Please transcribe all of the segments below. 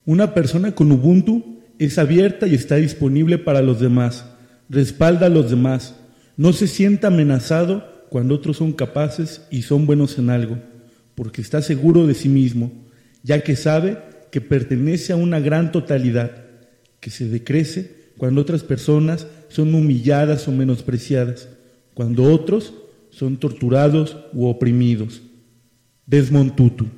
Una persona con Ubuntu es abierta y está disponible para los demás, respalda a los demás, no se sienta amenazado cuando otros son capaces y son buenos en algo, porque está seguro de sí mismo, ya que sabe que pertenece a una gran totalidad, que se decrece cuando otras personas son humilladas o menospreciadas, cuando otros son torturados u oprimidos. Desmond Tutu.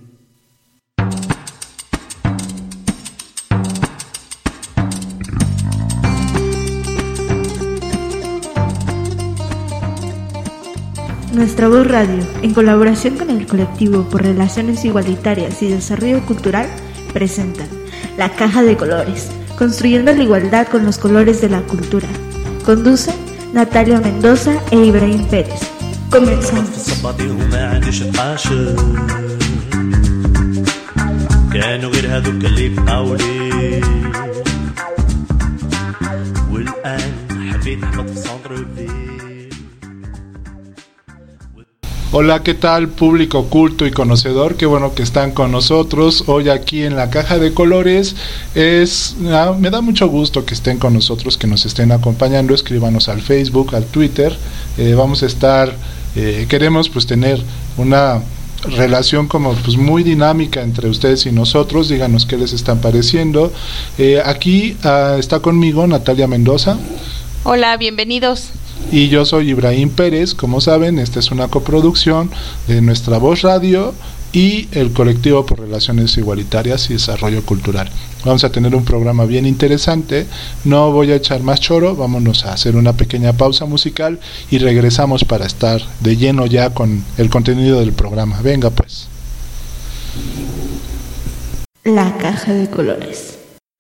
Nuestra Voz Radio, en colaboración con el Colectivo por Relaciones Igualitarias y Desarrollo Cultural, presentan La Caja de Colores, construyendo la igualdad con los colores de la cultura. Conduce Natalia Mendoza e Ibrahim Pérez. Comenzamos. Hola, ¿qué tal, público culto y conocedor? Qué bueno que están con nosotros hoy aquí en La Caja de Colores. Me da mucho gusto que estén con nosotros, que nos estén acompañando. Escríbanos al Facebook, al Twitter. Vamos a estar, queremos pues tener una relación como pues muy dinámica entre ustedes y nosotros. Díganos qué les están pareciendo. Aquí está conmigo Natalia Mendoza. Hola, bienvenidos. Y yo soy Ibrahim Pérez. Como saben, esta es una coproducción de Nuestra Voz Radio y el Colectivo por Relaciones Igualitarias y Desarrollo Cultural. Vamos a tener un programa bien interesante. No voy a echar más choro, vámonos a hacer una pequeña pausa musical y regresamos para estar de lleno ya con el contenido del programa. Venga pues. La Caja de Colores.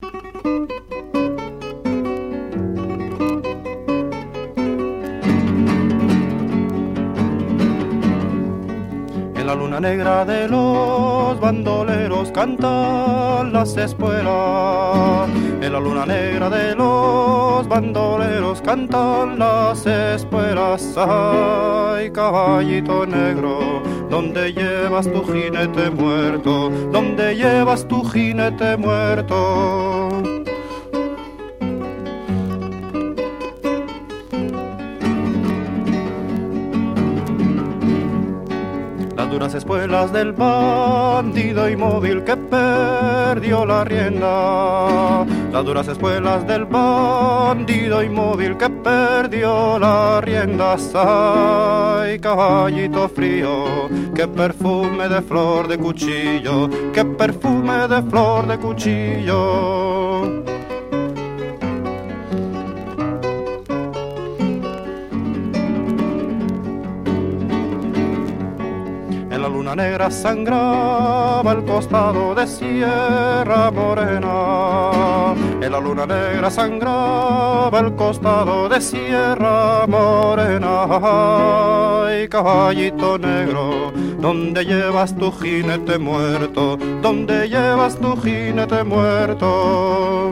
La luna negra de los bandoleros cantan las espuelas. En la luna negra de los bandoleros cantan las espuelas. Ay, caballito negro, ¿dónde llevas tu jinete muerto? ¿Dónde llevas tu jinete muerto? Las duras espuelas del bandido inmóvil que perdió la rienda. Las duras espuelas del bandido inmóvil que perdió la rienda. Ay, caballito frío, qué perfume de flor de cuchillo, qué perfume de flor de cuchillo. La luna negra sangraba al costado de Sierra Morena. En la luna negra sangraba al costado de Sierra Morena. Ay, caballito negro, ¿dónde llevas tu jinete muerto? ¿Dónde llevas tu jinete muerto?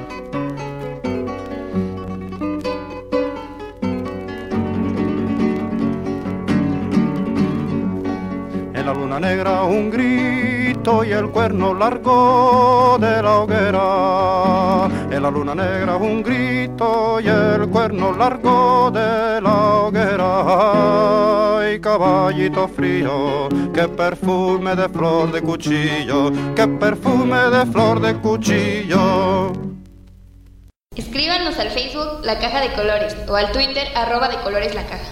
En la luna negra un grito y el cuerno largo de la hoguera. En la luna negra un grito y el cuerno largo de la hoguera. Ay, caballito frío, qué perfume de flor de cuchillo, qué perfume de flor de cuchillo. Escríbanos al Facebook La Caja de Colores o al Twitter @decolores_la-caja.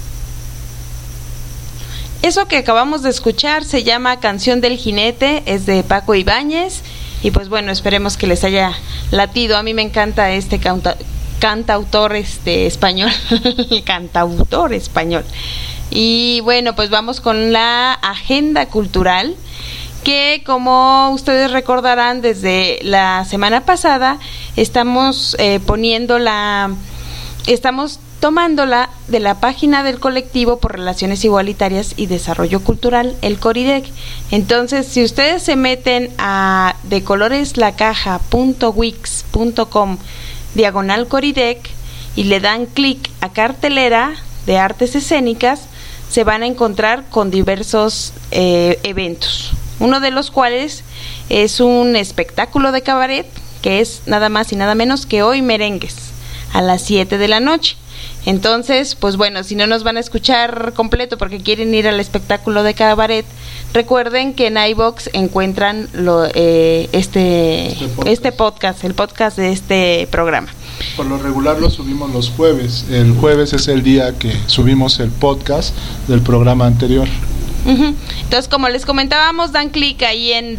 Eso que acabamos de escuchar se llama Canción del Jinete, es de Paco Ibáñez y pues bueno, esperemos que les haya latido. A mí me encanta este cantautor español, el cantautor español. Y bueno, pues vamos con la agenda cultural, que como ustedes recordarán desde la semana pasada estamos tomándola de la página del Colectivo por Relaciones Igualitarias y Desarrollo Cultural, el CORIDEC. Entonces, si ustedes se meten a decoloreslacaja.wix.com/CORIDEC y le dan clic a cartelera de artes escénicas, se van a encontrar con diversos eventos. Uno de los cuales Es un espectáculo de cabaret que es nada más y nada menos que Hoy Merengues, a las 7 de la noche. Entonces, pues bueno, si no nos van a escuchar completo porque quieren ir al espectáculo de cabaret, recuerden que en iVoox encuentran este podcast, el podcast de este programa. Por lo regular lo subimos los jueves. El jueves es el día que subimos el podcast del programa anterior. Entonces, como les comentábamos, dan clic ahí en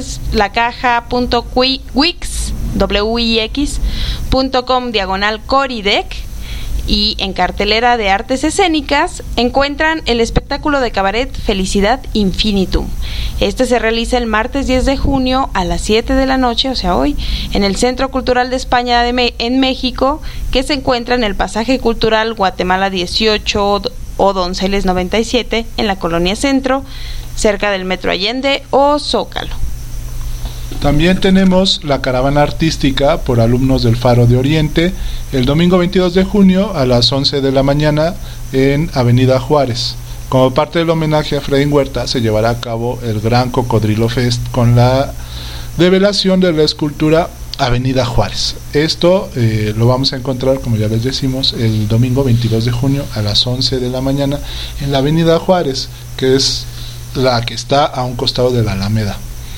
decoloreslacaja.wix.com/Coridec y en cartelera de artes escénicas encuentran el espectáculo de cabaret Felicidad Infinitum. Este se realiza el martes 10 de junio a las 7 de la noche, o sea hoy, en el Centro Cultural de España en México, que se encuentra en el Pasaje Cultural Guatemala 18 o Donceles 97 en la Colonia Centro, cerca del Metro Allende o Zócalo. También tenemos la caravana artística por alumnos del Faro de Oriente el domingo 22 de junio a las 11 de la mañana en Avenida Juárez. Como parte del homenaje a Freddy Huerta se llevará a cabo el Gran Cocodrilo Fest con la develación de la escultura Avenida Juárez. Esto lo vamos a encontrar, como ya les decimos, el domingo 22 de junio a las 11 de la mañana en la Avenida Juárez, que es la que está a un costado de la Alameda.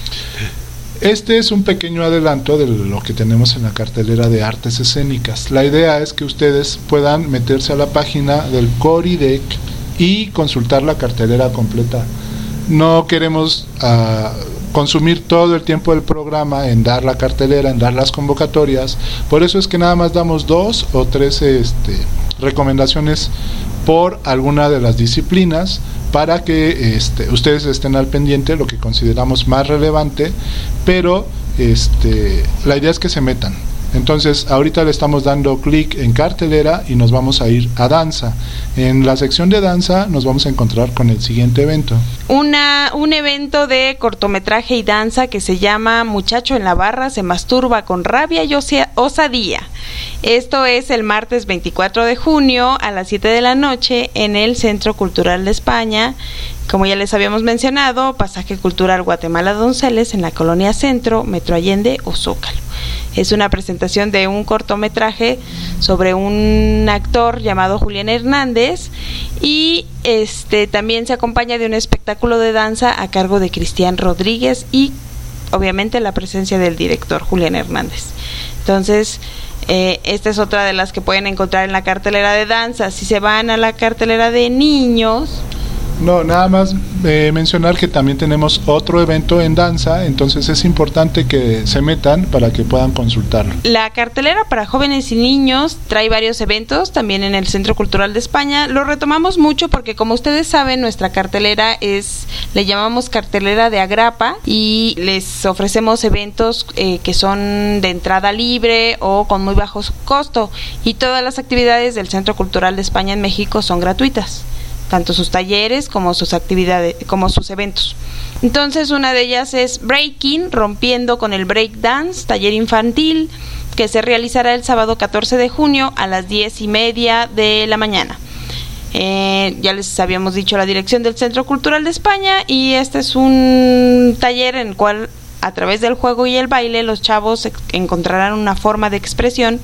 Este es un pequeño adelanto de lo que tenemos en la cartelera de artes escénicas. La idea es que ustedes puedan meterse a la página del Coridec y consultar la cartelera completa. No queremos consumir todo el tiempo del programa en dar la cartelera, en dar las convocatorias. Por eso es que nada más damos 2 o 3 recomendaciones por alguna de las disciplinas, para que ustedes estén al pendiente, lo que consideramos más relevante, pero la idea es que se metan. Entonces, ahorita le estamos dando clic en cartelera y nos vamos a ir a danza. En la sección de danza nos vamos a encontrar con el siguiente evento. Un evento de cortometraje y danza que se llama Muchacho en la barra se masturba con rabia y osadía. Esto es el martes 24 de junio a las 7 de la noche en el Centro Cultural de España. Como ya les habíamos mencionado, Pasaje Cultural Guatemala Donceles en la Colonia Centro, Metro Allende o Zócalo. Es una presentación de un cortometraje sobre un actor llamado Julián Hernández y también se acompaña de un espectáculo de danza a cargo de Cristian Rodríguez y obviamente la presencia del director Julián Hernández. Entonces, esta es otra de las que pueden encontrar en la cartelera de danza. Si se van a la cartelera de niños... No, nada más mencionar que también tenemos otro evento en danza, entonces es importante que se metan para que puedan consultarlo. La cartelera para jóvenes y niños trae varios eventos también en el Centro Cultural de España. Lo retomamos mucho porque, como ustedes saben, nuestra cartelera le llamamos cartelera de agrapa y les ofrecemos eventos que son de entrada libre o con muy bajo costo, y todas las actividades del Centro Cultural de España en México son gratuitas, tanto sus talleres como sus actividades, como sus eventos. Entonces, una de ellas es Breaking, rompiendo con el break dance, taller infantil, que se realizará el sábado 14 de junio a las 10:30 de la mañana. Ya les habíamos dicho la dirección del Centro Cultural de España, y este es un taller en el cual, a través del juego y el baile, los chavos encontrarán una forma de expresión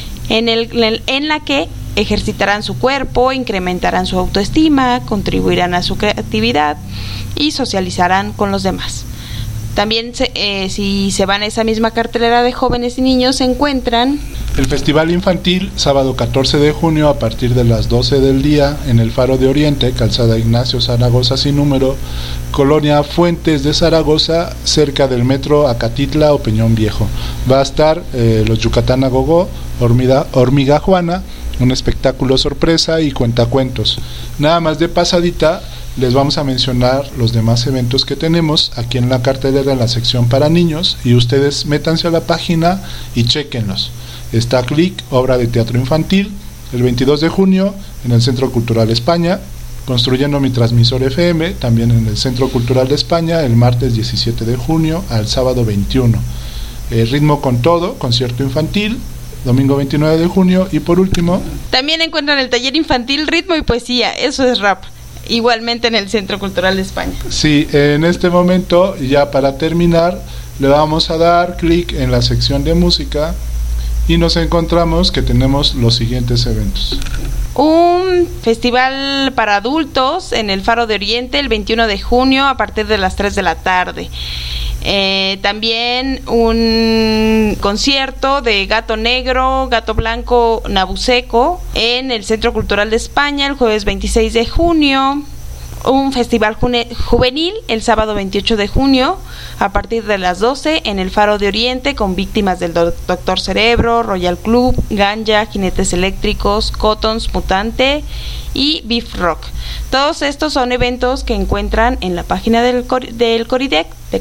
en la que ejercitarán su cuerpo, incrementarán su autoestima, contribuirán a su creatividad y socializarán con los demás. También si se van a esa misma cartelera de jóvenes y niños, se encuentran el Festival Infantil, sábado 14 de junio a partir de las 12 del día en el Faro de Oriente, Calzada Ignacio Zaragoza sin número, Colonia Fuentes de Zaragoza, cerca del Metro Acatitla o Peñón Viejo. Va a estar los Yucatán a Gogó, Hormiga Juana, un espectáculo sorpresa y cuentacuentos. Nada más de pasadita les vamos a mencionar los demás eventos que tenemos aquí en la cartelera, en la sección para niños, y ustedes métanse a la página y chéquenlos. Está Click, obra de teatro infantil, el 22 de junio en el Centro Cultural España, Construyendo mi transmisor FM, también en el Centro Cultural de España, el martes 17 de junio al sábado 21. Ritmo con todo, concierto infantil, domingo 29 de junio, y por último... También encuentran el taller infantil Ritmo y Poesía, eso es rap, igualmente en el Centro Cultural de España. Sí, en este momento, ya para terminar, le vamos a dar clic en la sección de música y nos encontramos que tenemos los siguientes eventos. Un festival para adultos en el Faro de Oriente el 21 de junio a partir de las 3 de la tarde. También un concierto de Gato Negro, Gato Blanco, Nabuceco en el Centro Cultural de España el jueves 26 de junio. Un festival juvenil el sábado 28 de junio a partir de las 12 en el Faro de Oriente con víctimas del Doctor Cerebro, Royal Club, Ganja, Jinetes Eléctricos, Cottons, Mutante y Beef Rock. Todos estos son eventos que encuentran en la página del Coridec de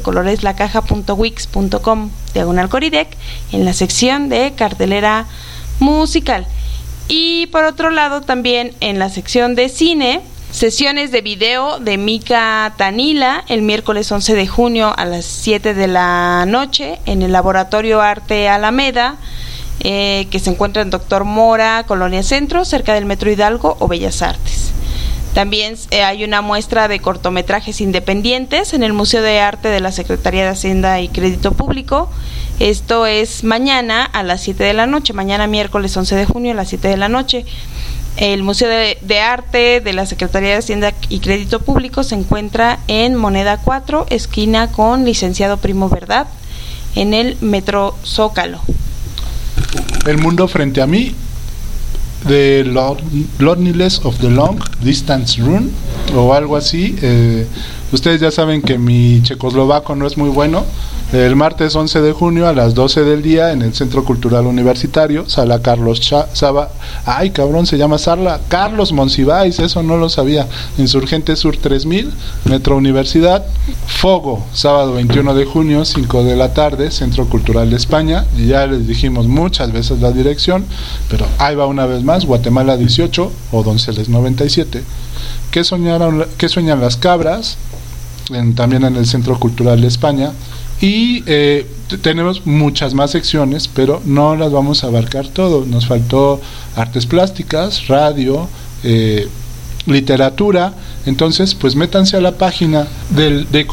coloreslacaja.wix.com/Coridec en la sección de cartelera musical. Y por otro lado también en la sección de cine, sesiones de video de Mika Tanila el miércoles 11 de junio a las 7 de la noche en el Laboratorio Arte Alameda, que se encuentra en Doctor Mora, Colonia Centro, cerca del Metro Hidalgo o Bellas Artes. También hay una muestra de cortometrajes independientes en el Museo de Arte de la Secretaría de Hacienda y Crédito Público. Esto es mañana a las 7 de la noche, mañana miércoles 11 de junio a las 7 de la noche. El Museo de Arte de la Secretaría de Hacienda y Crédito Público se encuentra en Moneda 4, esquina con Licenciado Primo Verdad, en el Metro Zócalo. El mundo frente a mí, The Loneliness of the Long Distance Run, o algo así. Ustedes ya saben que mi checoslovaco no es muy bueno. El martes 11 de junio a las 12 del día en el Centro Cultural Universitario, Sala Carlos Saba. Ay, cabrón, se llama Sala Carlos Monsiváis, eso no lo sabía. Insurgente Sur 3000, Metro Universidad. Fogo, sábado 21 de junio, 5 de la tarde, Centro Cultural de España. Y ya les dijimos muchas veces la dirección, pero ahí va una vez más, Guatemala 18 o Donceles 97. ¿Qué sueñan las cabras? También en el Centro Cultural de España. Y tenemos muchas más secciones, pero no las vamos a abarcar todo. Nos faltó artes plásticas, radio, literatura. Entonces, pues métanse a la página de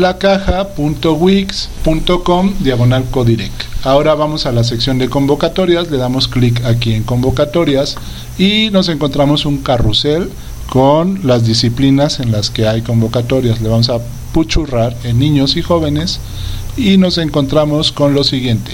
coloreslacaja.wix.com/Codirec. Ahora vamos a la sección de convocatorias, le damos clic aquí en convocatorias y nos encontramos un carrusel con las disciplinas en las que hay convocatorias. Le vamos a puchurrar en niños y jóvenes y nos encontramos con lo siguiente.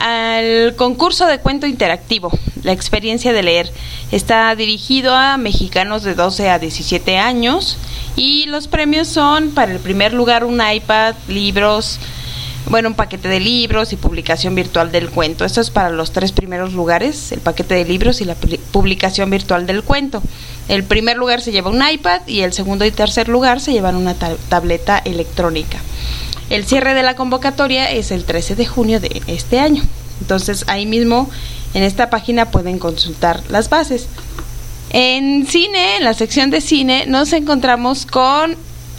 Al concurso de cuento interactivo, la experiencia de leer, está dirigido a mexicanos de 12 a 17 años y los premios son: para el primer lugar un iPad, libros, un paquete de libros y publicación virtual del cuento. Esto es para los 3 primeros lugares, el paquete de libros y la publicación virtual del cuento. El primer lugar se lleva un iPad y el segundo y tercer lugar se llevan una tableta electrónica. El cierre de la convocatoria es el 13 de junio de este año. Entonces ahí mismo en esta página pueden consultar las bases. En cine, en la sección de cine, nos encontramos con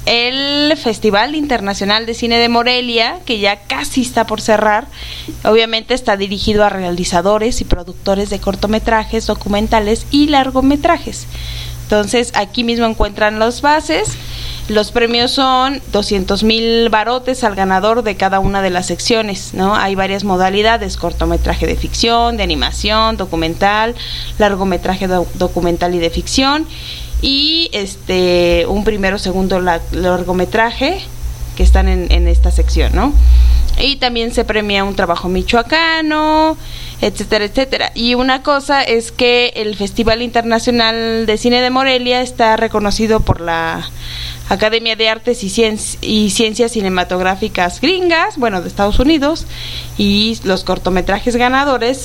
el Festival Internacional de Cine de Morelia, que ya casi está por cerrar. Obviamente está dirigido a realizadores y productores de cortometrajes, documentales y largometrajes. Entonces aquí mismo encuentran las bases. Los premios son 200,000 barotes al ganador de cada una de las secciones, ¿no? Hay varias modalidades: cortometraje de ficción, de animación, documental, largometraje documental y de ficción, y un primero, segundo largometraje que están en esta sección, ¿no? Y también se premia un trabajo michoacano, etcétera, etcétera. Y una cosa es que el Festival Internacional de Cine de Morelia está reconocido por la Academia de Artes y Ciencias Cinematográficas gringas, de Estados Unidos, y los cortometrajes ganadores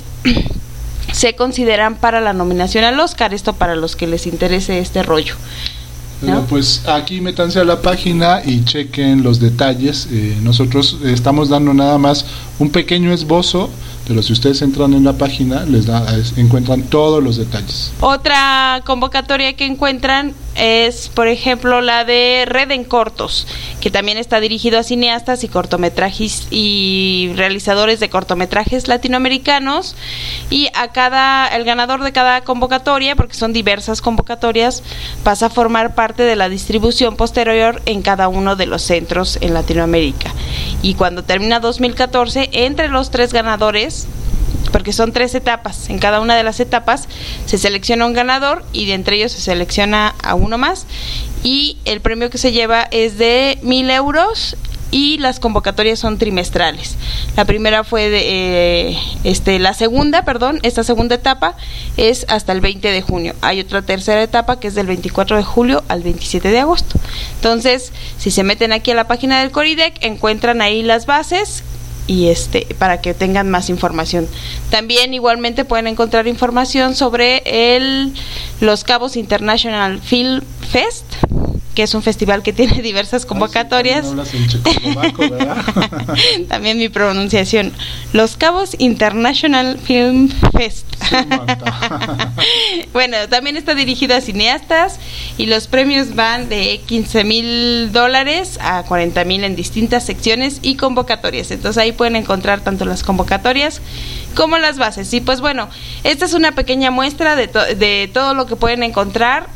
se consideran para la nominación al Oscar. Esto para los que les interese este rollo, ¿no? Pues aquí métanse a la página y chequen los detalles. Nosotros estamos dando nada más un pequeño esbozo pero si ustedes entran en la página encuentran todos los detalles. Otra convocatoria que encuentran es, por ejemplo, la de Red en Cortos, que también está dirigido a cineastas y cortometrajes y realizadores de cortometrajes latinoamericanos, y el ganador de cada convocatoria, porque son diversas convocatorias, pasa a formar parte de la distribución posterior en cada uno de los centros en Latinoamérica. Y cuando termina 2014, entre los 3 ganadores, porque son 3 etapas, en cada una de las etapas se selecciona un ganador y de entre ellos se selecciona a uno más, y el premio que se lleva es de 1,000 euros, y las convocatorias son trimestrales. La primera fue esta segunda etapa es hasta el 20 de junio. Hay otra tercera etapa que es del 24 de julio al 27 de agosto. Entonces, si se meten aquí a la página del Coridec, encuentran ahí las bases y para que tengan más información. También igualmente pueden encontrar información sobre Los Cabos International Film Fest, que es un festival que tiene diversas convocatorias. Sí, hablas en checoslovaco, ¿verdad? También mi pronunciación. Los Cabos International Film Fest. Sí, bueno, también está dirigido a cineastas y los premios van de $15,000 a $40,000 en distintas secciones y convocatorias. Entonces ahí pueden encontrar tanto las convocatorias como las bases. Y pues bueno, esta es una pequeña muestra de todo lo que pueden encontrar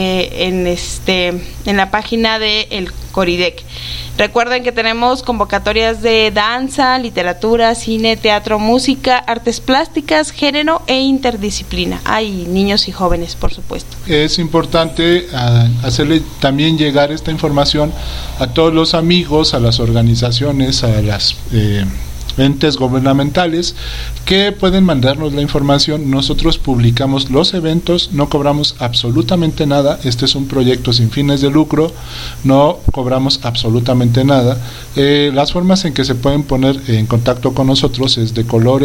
en la página de el Coridec. Recuerden que tenemos convocatorias de danza, literatura, cine, teatro, música, artes plásticas, género e interdisciplina. Hay niños y jóvenes, por supuesto. Es importante hacerle también llegar esta información a todos los amigos, a las organizaciones, a las entes gubernamentales que pueden mandarnos la información. Nosotros publicamos los eventos, no cobramos absolutamente nada. Este es un proyecto sin fines de lucro, no cobramos absolutamente nada. Las formas en que se pueden poner en contacto con nosotros es de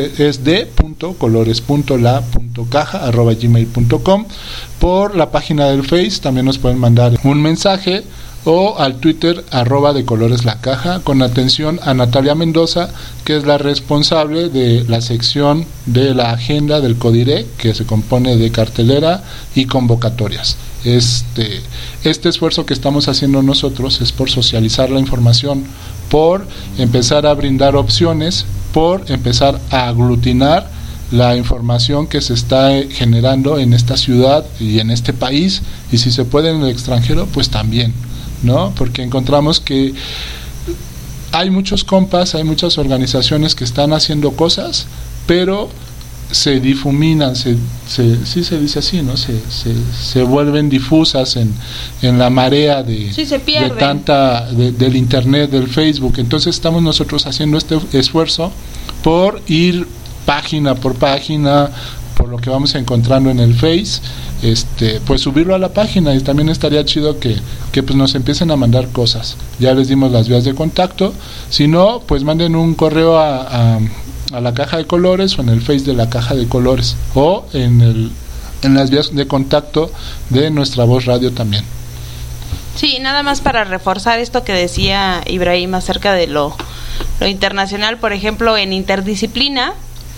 colores.la.caja@gmail.com. Por la página del Face también nos pueden mandar un mensaje, o al Twitter @decolores_la_caja, con atención a Natalia Mendoza, que es la responsable de la sección de la agenda del Codirec, que se compone de cartelera y convocatorias. Este esfuerzo que estamos haciendo nosotros es por socializar la información, por empezar a brindar opciones, por empezar a aglutinar la información que se está generando en esta ciudad y en este país, y si se puede en el extranjero, pues también, ¿no? Porque encontramos que hay muchos compas, hay muchas organizaciones que están haciendo cosas, pero se difuminan, sí se dice así, ¿no? Se vuelven difusas en la marea del internet, del Facebook. Entonces estamos nosotros haciendo este esfuerzo por ir página por página, por lo que vamos encontrando en el Face, pues subirlo a la página. Y también estaría chido que pues nos empiecen a mandar cosas. Ya les dimos las vías de contacto. Si no, pues manden un correo a la Caja de Colores, o en el Face de la Caja de Colores, o en las vías de contacto de Nuestra Voz Radio también. Sí, nada más para reforzar esto que decía Ibrahim acerca de lo internacional. Por ejemplo, en interdisciplina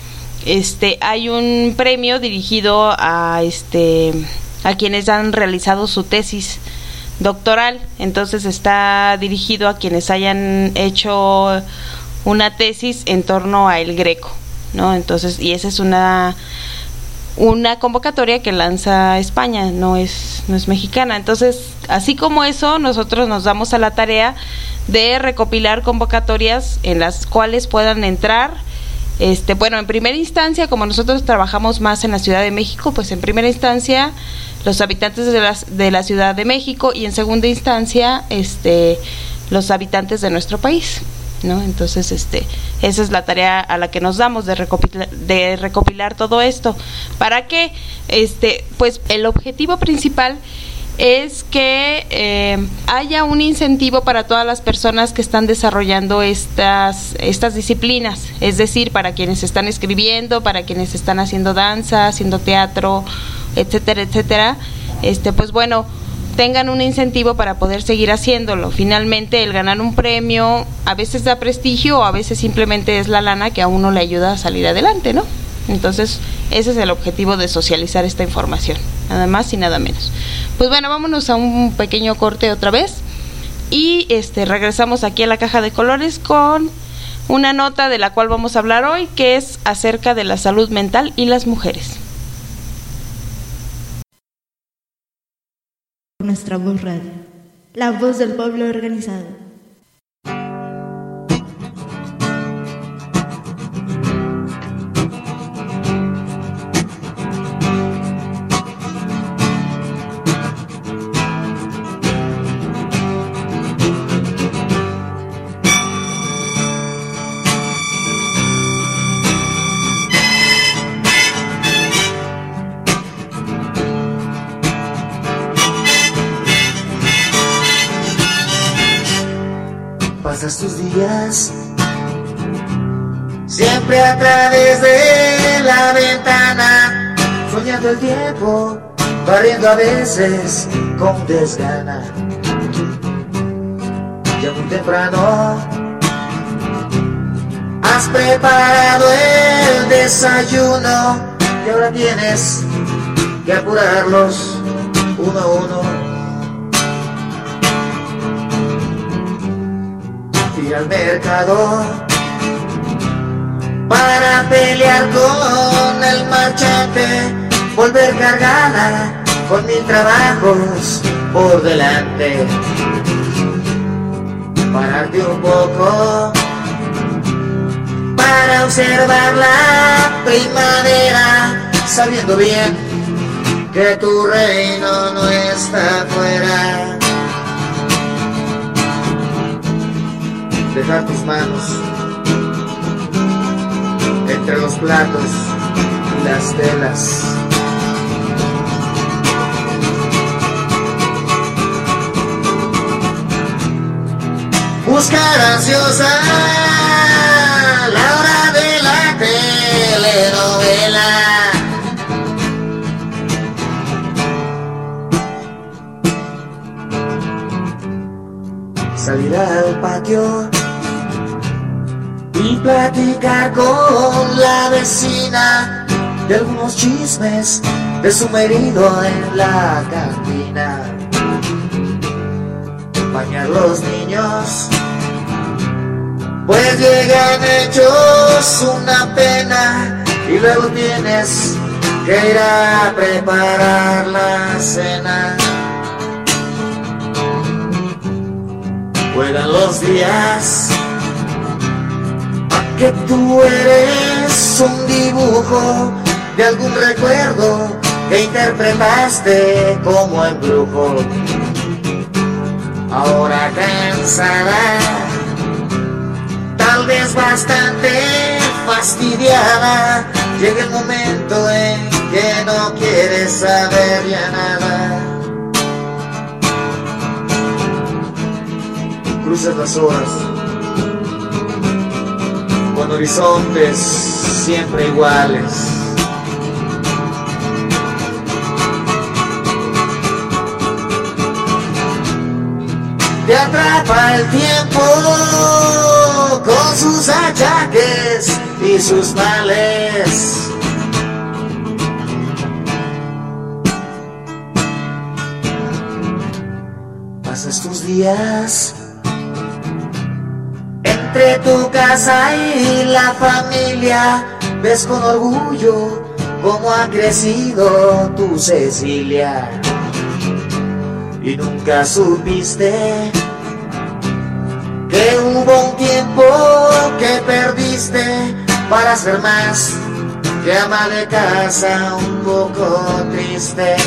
hay un premio dirigido a quienes han realizado su tesis doctoral. Entonces está dirigido a quienes hayan hecho una tesis en torno a el Greco, ¿no? Entonces, y esa es una convocatoria que lanza España, no es mexicana. Entonces, así como eso, nosotros nos damos a la tarea de recopilar convocatorias en las cuales puedan entrar. Bueno, en primera instancia, como nosotros trabajamos más en la Ciudad de México, pues en primera instancia los habitantes de la Ciudad de México, y en segunda instancia los habitantes de nuestro país, ¿no? Entonces esa es la tarea a la que nos damos, de recopilar todo esto. ¿Para qué? Pues el objetivo principal es que haya un incentivo para todas las personas que están desarrollando estas disciplinas, es decir, para quienes están escribiendo, para quienes están haciendo danza, haciendo teatro, etcétera, etcétera. Pues bueno, tengan un incentivo para poder seguir haciéndolo. Finalmente, el ganar un premio a veces da prestigio o a veces simplemente es la lana que a uno le ayuda a salir adelante, ¿no? Entonces, ese es el objetivo de socializar esta información, nada más y nada menos. Pues bueno, vámonos a un pequeño corte otra vez y regresamos aquí a la Caja de Colores con una nota de la cual vamos a hablar hoy, que es acerca de la salud mental y las mujeres. Nuestra Voz Radio, la voz del pueblo organizado. Pasas tus días siempre a través de la ventana, soñando el tiempo, barriendo a veces con desgana. Ya muy temprano has preparado el desayuno y ahora tienes que apurarlos uno a uno. Ir al mercado para pelear con el marchante, volver cargada con 1000 trabajos por delante. Pararte un poco para observar la primavera, sabiendo bien que tu reino no está afuera. Dejar tus manos entre los platos y las telas. Buscar ansiosa la hora de la telenovela. Salir al patio y platicar con la vecina de algunos chismes de su marido en la cantina. Bañar los niños, pues llegan hechos una pena y luego tienes que ir a preparar la cena. Vuelan los días, que tú eres un dibujo de algún recuerdo que interpretaste como embrujo. Ahora cansada, tal vez bastante fastidiada, llega el momento en que no quieres saber ya nada. Cruzas las horas con horizontes siempre iguales. Te atrapa el tiempo con sus achaques y sus males. Pasas tus días entre tu casa y la familia, ves con orgullo cómo ha crecido tu Cecilia. Y nunca supiste que hubo un tiempo que perdiste para ser más que ama de casa un poco triste.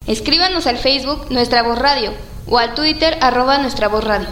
Escríbanos al Facebook Nuestra Voz Radio o al Twitter @Nuestra Voz Radio.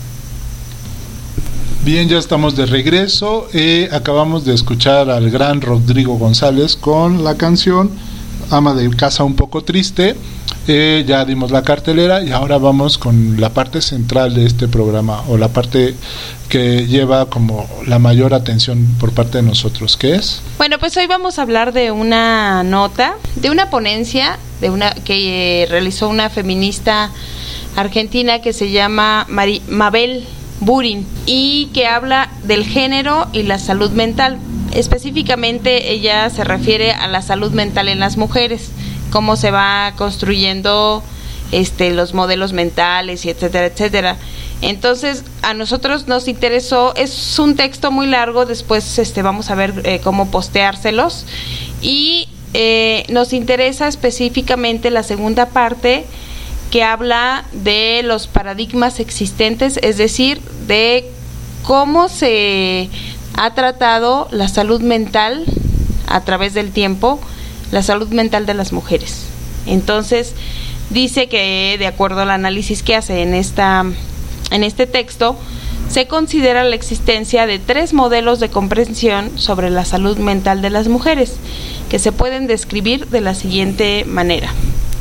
Bien, ya estamos de regreso. Acabamos de escuchar al gran Rodrigo González con la canción Ama de Casa un poco triste. Ya dimos la cartelera y ahora vamos con la parte central de este programa, o la parte que lleva como la mayor atención por parte de nosotros. ¿Qué es? Bueno, pues hoy vamos a hablar de una nota, de una ponencia que realizó una feminista argentina que se llama Mabel Burin, y que habla del género y la salud mental. Específicamente ella se refiere a la salud mental en las mujeres, cómo se va construyendo los modelos mentales y etcétera, etcétera. Entonces a nosotros nos interesó, es un texto muy largo, después vamos a ver cómo posteárselos, y nos interesa específicamente la segunda parte, que habla de los paradigmas existentes, es decir, de cómo se ha tratado la salud mental a través del tiempo, la salud mental de las mujeres. Entonces, dice que de acuerdo al análisis que hace en este texto, se considera la existencia de 3 modelos de comprensión sobre la salud mental de las mujeres, que se pueden describir de la siguiente manera.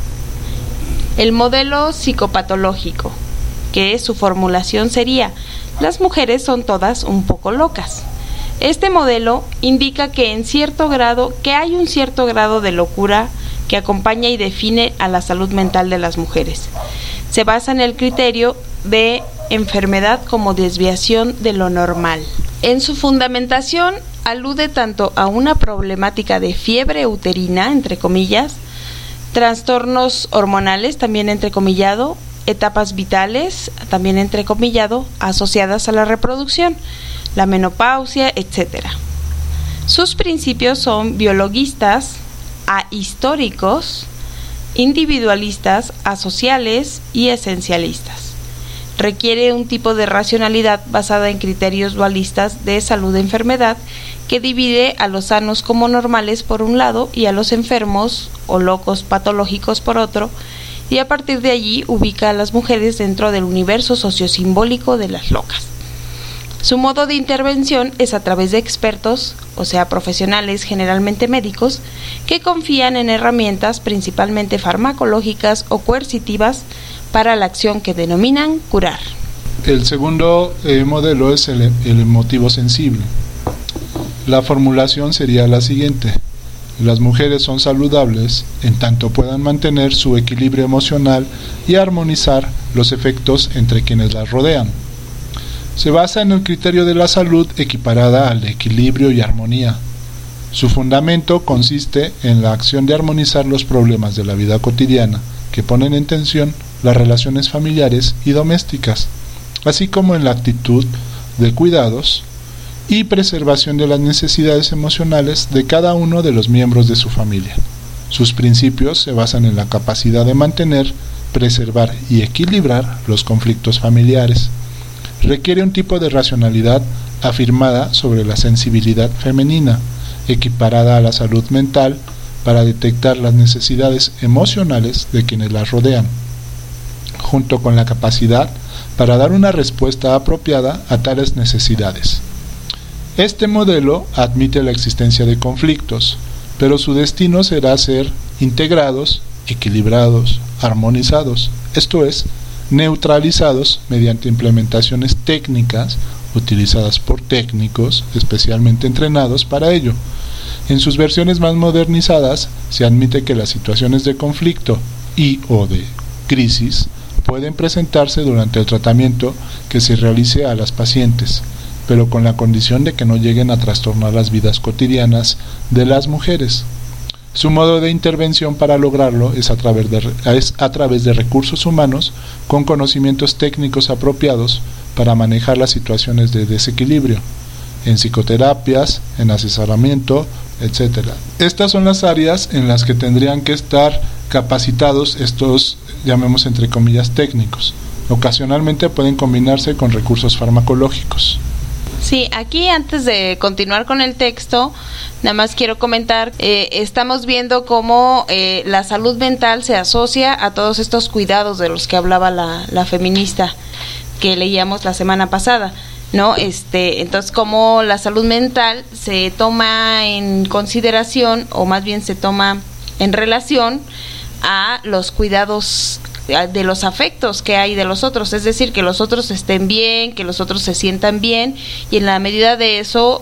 El modelo psicopatológico, que su formulación sería: las mujeres son todas un poco locas. Este modelo indica que hay un cierto grado de locura que acompaña y define a la salud mental de las mujeres. Se basa en el criterio de enfermedad como desviación de lo normal. En su fundamentación alude tanto a una problemática de fiebre uterina, entre comillas, trastornos hormonales, también entrecomillado, etapas vitales, también entrecomillado, asociadas a la reproducción, la menopausia, etcétera. Sus principios son biologistas, ahistóricos, individualistas, asociales y esencialistas. Requiere un tipo de racionalidad basada en criterios dualistas de salud-enfermedad, que divide a los sanos como normales por un lado y a los enfermos o locos patológicos por otro, y a partir de allí ubica a las mujeres dentro del universo sociosimbólico de las locas. Su modo de intervención es a través de expertos, o sea, profesionales, generalmente médicos, que confían en herramientas principalmente farmacológicas o coercitivas para la acción que denominan curar. El segundo modelo es el emotivo sensible. La formulación sería la siguiente: las mujeres son saludables en tanto puedan mantener su equilibrio emocional y armonizar los efectos entre quienes las rodean. Se basa en el criterio de la salud equiparada al equilibrio y armonía. Su fundamento consiste en la acción de armonizar los problemas de la vida cotidiana que ponen en tensión las relaciones familiares y domésticas, así como en la actitud de cuidados y preservación de las necesidades emocionales de cada uno de los miembros de su familia. Sus principios se basan en la capacidad de mantener, preservar y equilibrar los conflictos familiares. Requiere un tipo de racionalidad afirmada sobre la sensibilidad femenina, equiparada a la salud mental, para detectar las necesidades emocionales de quienes las rodean, junto con la capacidad para dar una respuesta apropiada a tales necesidades. Este modelo admite la existencia de conflictos, pero su destino será ser integrados, equilibrados, armonizados, esto es, neutralizados mediante implementaciones técnicas utilizadas por técnicos especialmente entrenados para ello. En sus versiones más modernizadas se admite que las situaciones de conflicto y o de crisis pueden presentarse durante el tratamiento que se realice a las pacientes, pero con la condición de que no lleguen a trastornar las vidas cotidianas de las mujeres. Su modo de intervención para lograrlo es a través de recursos humanos con conocimientos técnicos apropiados para manejar las situaciones de desequilibrio, en psicoterapias, en asesoramiento, etc. Estas son las áreas en las que tendrían que estar capacitados estos, llamemos entre comillas, técnicos. Ocasionalmente pueden combinarse con recursos farmacológicos. Sí, aquí antes de continuar con el texto, nada más quiero comentar, estamos viendo cómo la salud mental se asocia a todos estos cuidados de los que hablaba la feminista que leíamos la semana pasada, ¿no? Entonces, cómo la salud mental se toma en consideración, o más bien se toma en relación a los cuidados de los afectos que hay de los otros, es decir, que los otros estén bien, que los otros se sientan bien, y en la medida de eso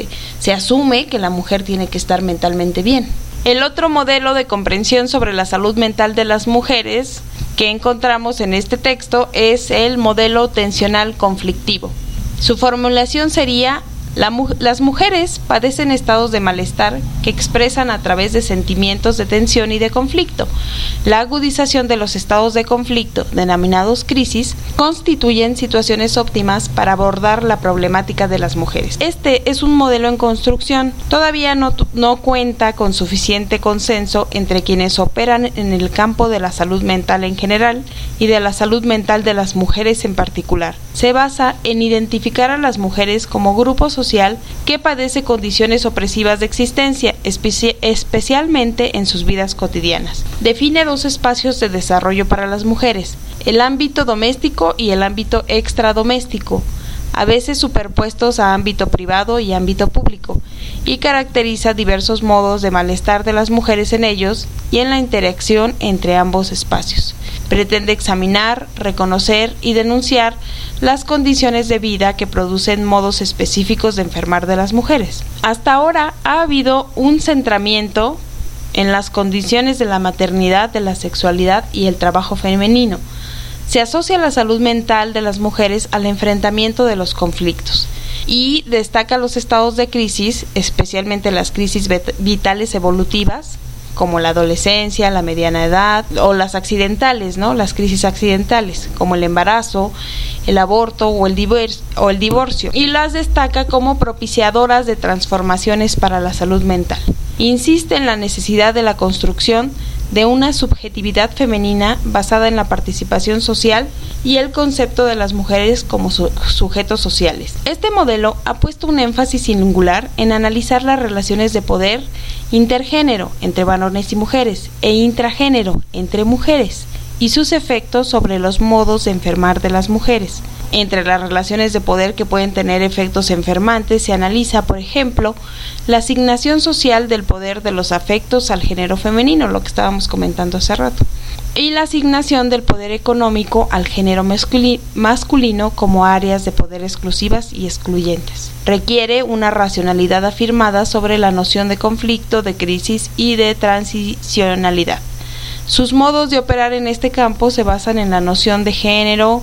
se asume que la mujer tiene que estar mentalmente bien. El otro modelo de comprensión sobre la salud mental de las mujeres que encontramos en este texto es el modelo tensional conflictivo. Su formulación sería: las mujeres padecen estados de malestar que expresan a través de sentimientos de tensión y de conflicto. La agudización de los estados de conflicto, denominados crisis, constituyen situaciones óptimas para abordar la problemática de las mujeres. Este es un modelo en construcción. Todavía no cuenta con suficiente consenso entre quienes operan en el campo de la salud mental en general y de la salud mental de las mujeres en particular. Se basa en identificar a las mujeres como grupo social que padece condiciones opresivas de existencia, especialmente en sus vidas cotidianas. Define dos espacios de desarrollo para las mujeres: el ámbito doméstico y el ámbito extradoméstico, a veces superpuestos a ámbito privado y ámbito público, y caracteriza diversos modos de malestar de las mujeres en ellos y en la interacción entre ambos espacios. Pretende examinar, reconocer y denunciar las condiciones de vida que producen modos específicos de enfermar de las mujeres. Hasta ahora ha habido un centramiento en las condiciones de la maternidad, de la sexualidad y el trabajo femenino. Se asocia la salud mental de las mujeres al enfrentamiento de los conflictos y destaca los estados de crisis, especialmente las crisis vitales evolutivas, como la adolescencia, la mediana edad, o las accidentales, ¿no? Las crisis accidentales, como el embarazo, el aborto o el divorcio, y las destaca como propiciadoras de transformaciones para la salud mental. Insiste en la necesidad de la construcción de una subjetividad femenina basada en la participación social y el concepto de las mujeres como sujetos sociales. Este modelo ha puesto un énfasis singular en analizar las relaciones de poder intergénero entre varones y mujeres e intragénero entre mujeres y sus efectos sobre los modos de enfermar de las mujeres. Entre las relaciones de poder que pueden tener efectos enfermantes se analiza, por ejemplo, la asignación social del poder de los afectos al género femenino, lo que estábamos comentando hace rato, y la asignación del poder económico al género masculino como áreas de poder exclusivas y excluyentes. Requiere una racionalidad afirmada sobre la noción de conflicto, de crisis y de transicionalidad. Sus modos de operar en este campo se basan en la noción de género,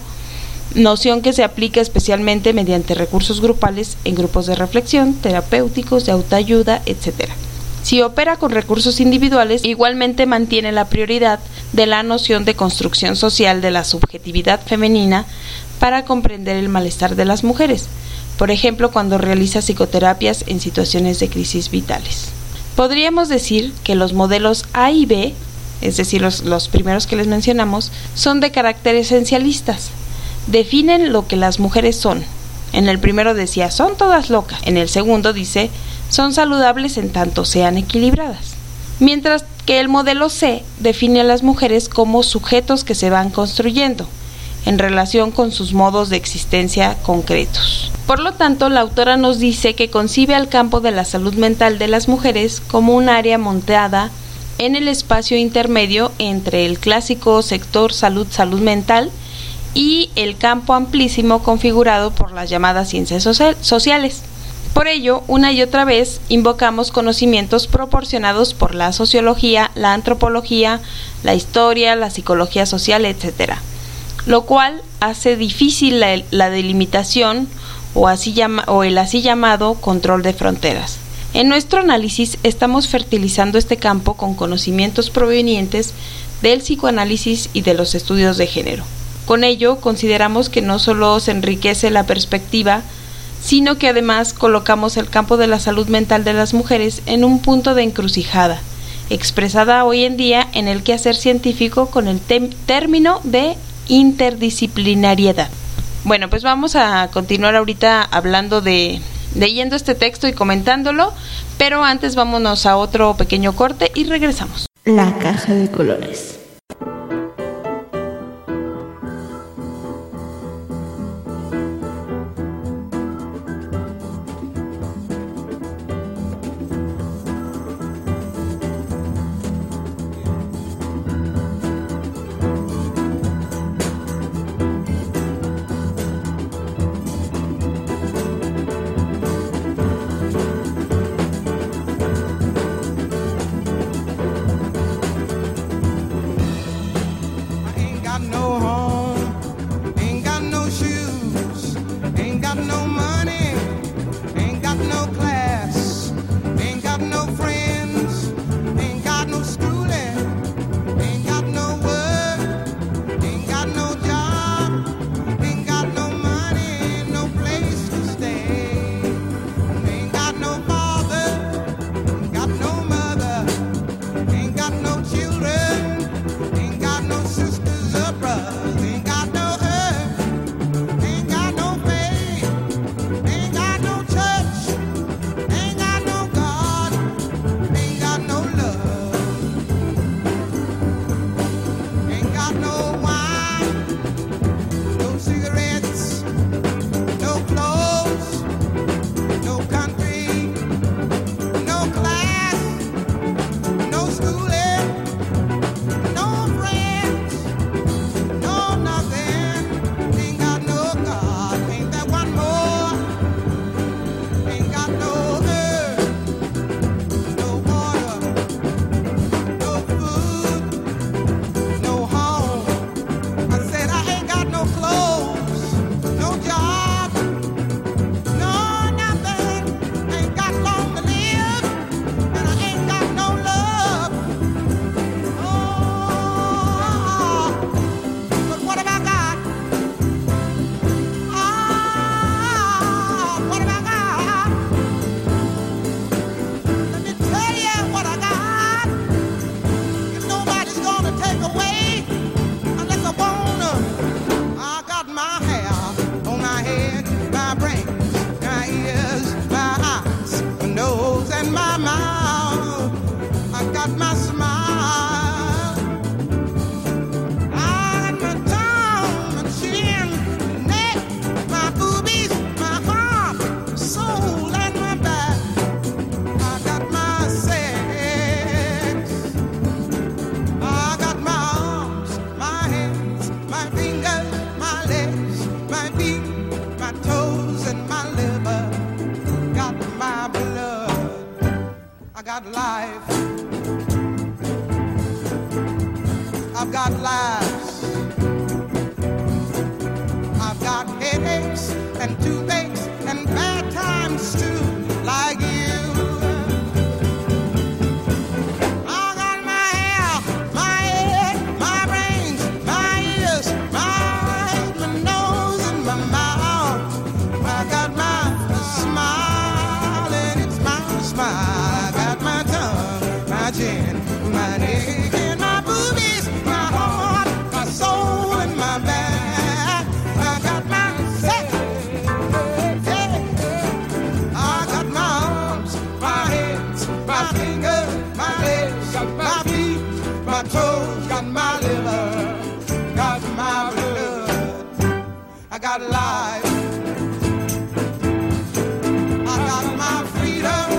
noción que se aplica especialmente mediante recursos grupales en grupos de reflexión, terapéuticos, de autoayuda, etc. Si opera con recursos individuales, igualmente mantiene la prioridad de la noción de construcción social de la subjetividad femenina para comprender el malestar de las mujeres, por ejemplo, cuando realiza psicoterapias en situaciones de crisis vitales. Podríamos decir que los modelos A y B, es decir, los primeros que les mencionamos, son de carácter esencialistas. Definen lo que las mujeres son. En el primero decía, son todas locas. En el segundo dice, son saludables en tanto sean equilibradas. Mientras que el modelo C define a las mujeres como sujetos que se van construyendo en relación con sus modos de existencia concretos. Por lo tanto, la autora nos dice que concibe al campo de la salud mental de las mujeres como un área montada en el espacio intermedio entre el clásico sector salud mental y el campo amplísimo configurado por las llamadas ciencias sociales. Por ello, una y otra vez invocamos conocimientos proporcionados por la sociología, la antropología, la historia, la psicología social, etc., lo cual hace difícil la delimitación o el así llamado control de fronteras. En nuestro análisis estamos fertilizando este campo con conocimientos provenientes del psicoanálisis y de los estudios de género. Con ello, consideramos que no solo se enriquece la perspectiva, sino que además colocamos el campo de la salud mental de las mujeres en un punto de encrucijada, expresada hoy en día en el quehacer científico con el término de interdisciplinariedad. Bueno, pues vamos a continuar ahorita hablando leyendo este texto y comentándolo, pero antes vámonos a otro pequeño corte y regresamos. La caja de colores. I've got lives, I've got headaches and toothaches and bad times too, like you. I got my hair, my head, my brains, my ears, my eyes, my nose and my mouth. I got my smile and it's my smile. I got my tongue, my chin, my neck and my boobies, my heart, my soul and my back. I got my sex, I got my arms, my hands, my fingers, my legs, my feet, my toes, got my liver, got my blood. I got life, I got my freedom.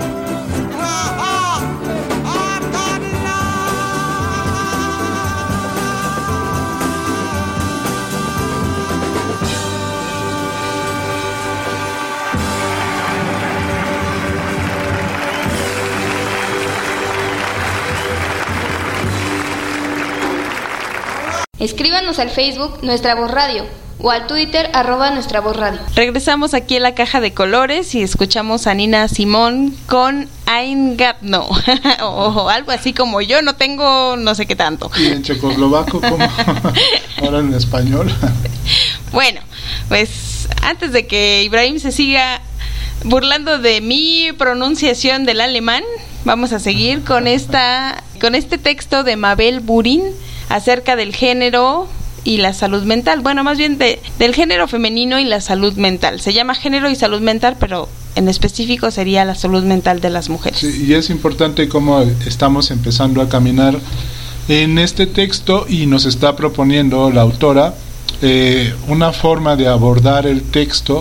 Escríbanos al Facebook Nuestra Voz Radio o al Twitter @Nuestra Voz Radio. Regresamos aquí a la caja de colores y escuchamos a Nina Simone con Ain't Got No o algo así como yo no tengo no sé qué tanto. Y en checoslovaco como ahora en español. Bueno, pues antes de que Ibrahim se siga burlando de mi pronunciación del alemán, vamos a seguir con este texto de Mabel Burin acerca del género y la salud mental. Bueno, más bien del género femenino y la salud mental. Se llama género y salud mental, pero en específico sería la salud mental de las mujeres. Sí, y es importante cómo estamos empezando a caminar en este texto y nos está proponiendo la autora una forma de abordar el texto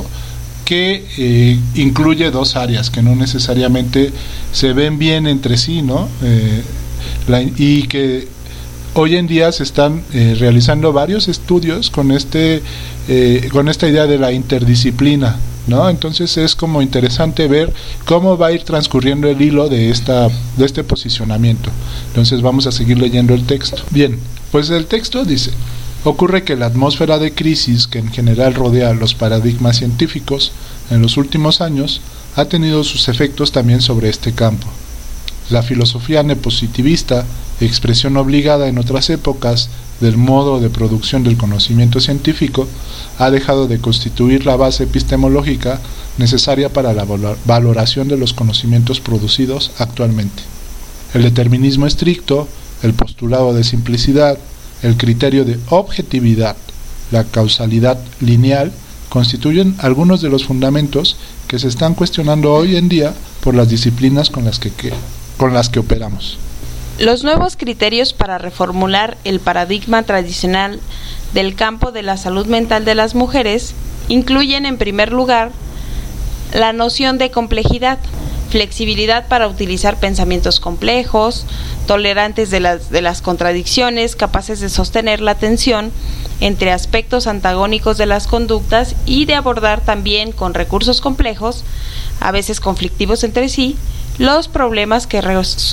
que incluye dos áreas que no necesariamente se ven bien entre sí, ¿no? Y que hoy en día se están realizando varios estudios con esta idea de la interdisciplina, ¿no? Entonces es como interesante ver cómo va a ir transcurriendo el hilo de este posicionamiento. Entonces vamos a seguir leyendo el texto. Bien, pues el texto dice: ocurre que la atmósfera de crisis que en general rodea los paradigmas científicos en los últimos años ha tenido sus efectos también sobre este campo. La filosofía neopositivista, expresión obligada en otras épocas del modo de producción del conocimiento científico, ha dejado de constituir la base epistemológica necesaria para la valoración de los conocimientos producidos actualmente. El determinismo estricto, el postulado de simplicidad, el criterio de objetividad, la causalidad lineal, constituyen algunos de los fundamentos que se están cuestionando hoy en día por las disciplinas con las que operamos. Los nuevos criterios para reformular el paradigma tradicional del campo de la salud mental de las mujeres incluyen, en primer lugar, la noción de complejidad, flexibilidad para utilizar pensamientos complejos, tolerantes de las contradicciones, capaces de sostener la tensión entre aspectos antagónicos de las conductas y de abordar también con recursos complejos, a veces conflictivos entre sí, los problemas que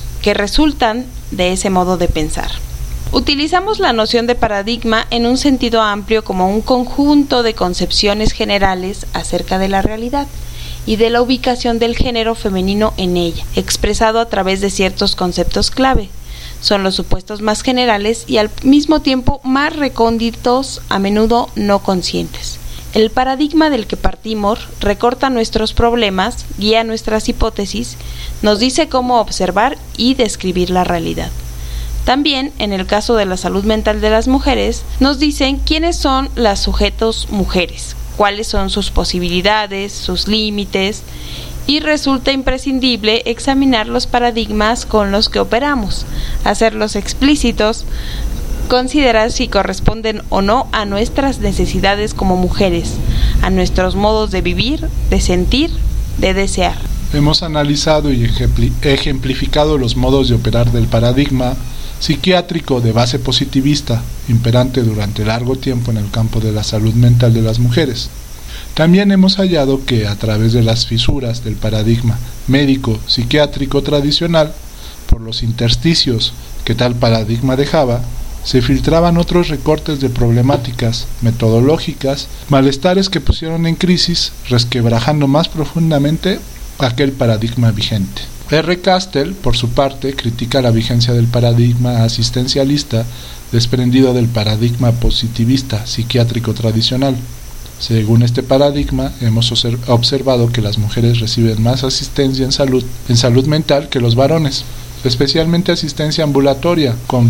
resultan de ese modo de pensar. Utilizamos la noción de paradigma en un sentido amplio como un conjunto de concepciones generales acerca de la realidad y de la ubicación del género femenino en ella, expresado a través de ciertos conceptos clave. Son los supuestos más generales y al mismo tiempo más recónditos, a menudo no conscientes. El paradigma del que partimos recorta nuestros problemas, guía nuestras hipótesis, nos dice cómo observar y describir la realidad. También, en el caso de la salud mental de las mujeres, nos dicen quiénes son los sujetos mujeres, cuáles son sus posibilidades, sus límites, y resulta imprescindible examinar los paradigmas con los que operamos, hacerlos explícitos, considerar si corresponden o no a nuestras necesidades como mujeres, a nuestros modos de vivir, de sentir, de desear. Hemos analizado y ejemplificado los modos de operar del paradigma psiquiátrico de base positivista, imperante durante largo tiempo en el campo de la salud mental de las mujeres. También hemos hallado que a través de las fisuras del paradigma médico-psiquiátrico tradicional, por los intersticios que tal paradigma dejaba, se filtraban otros recortes de problemáticas metodológicas, malestares que pusieron en crisis, resquebrajando más profundamente aquel paradigma vigente. R. Castell, por su parte, critica la vigencia del paradigma asistencialista desprendido del paradigma positivista psiquiátrico tradicional. Según este paradigma, hemos observado que las mujeres reciben más asistencia en salud mental que los varones, especialmente asistencia ambulatoria con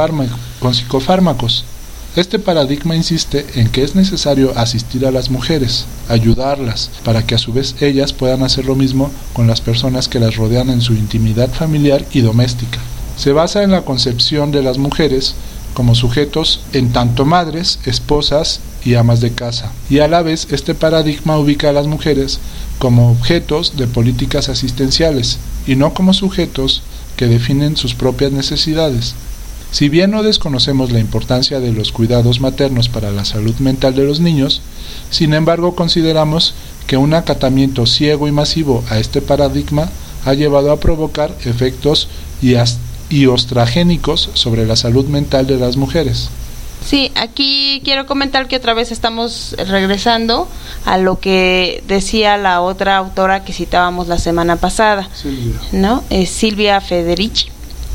psicofármacos. Este paradigma insiste en que es necesario asistir a las mujeres, ayudarlas, para que a su vez ellas puedan hacer lo mismo con las personas que las rodean en su intimidad familiar y doméstica. Se basa en la concepción de las mujeres como sujetos en tanto madres, esposas y amas de casa, y a la vez este paradigma ubica a las mujeres como objetos de políticas asistenciales y no como sujetos que definen sus propias necesidades. Si bien no desconocemos la importancia de los cuidados maternos para la salud mental de los niños, sin embargo consideramos que un acatamiento ciego y masivo a este paradigma ha llevado a provocar efectos y ostragénicos sobre la salud mental de las mujeres. Sí, aquí quiero comentar que otra vez estamos regresando a lo que decía la otra autora que citábamos la semana pasada, ¿no? Es Silvia Federici,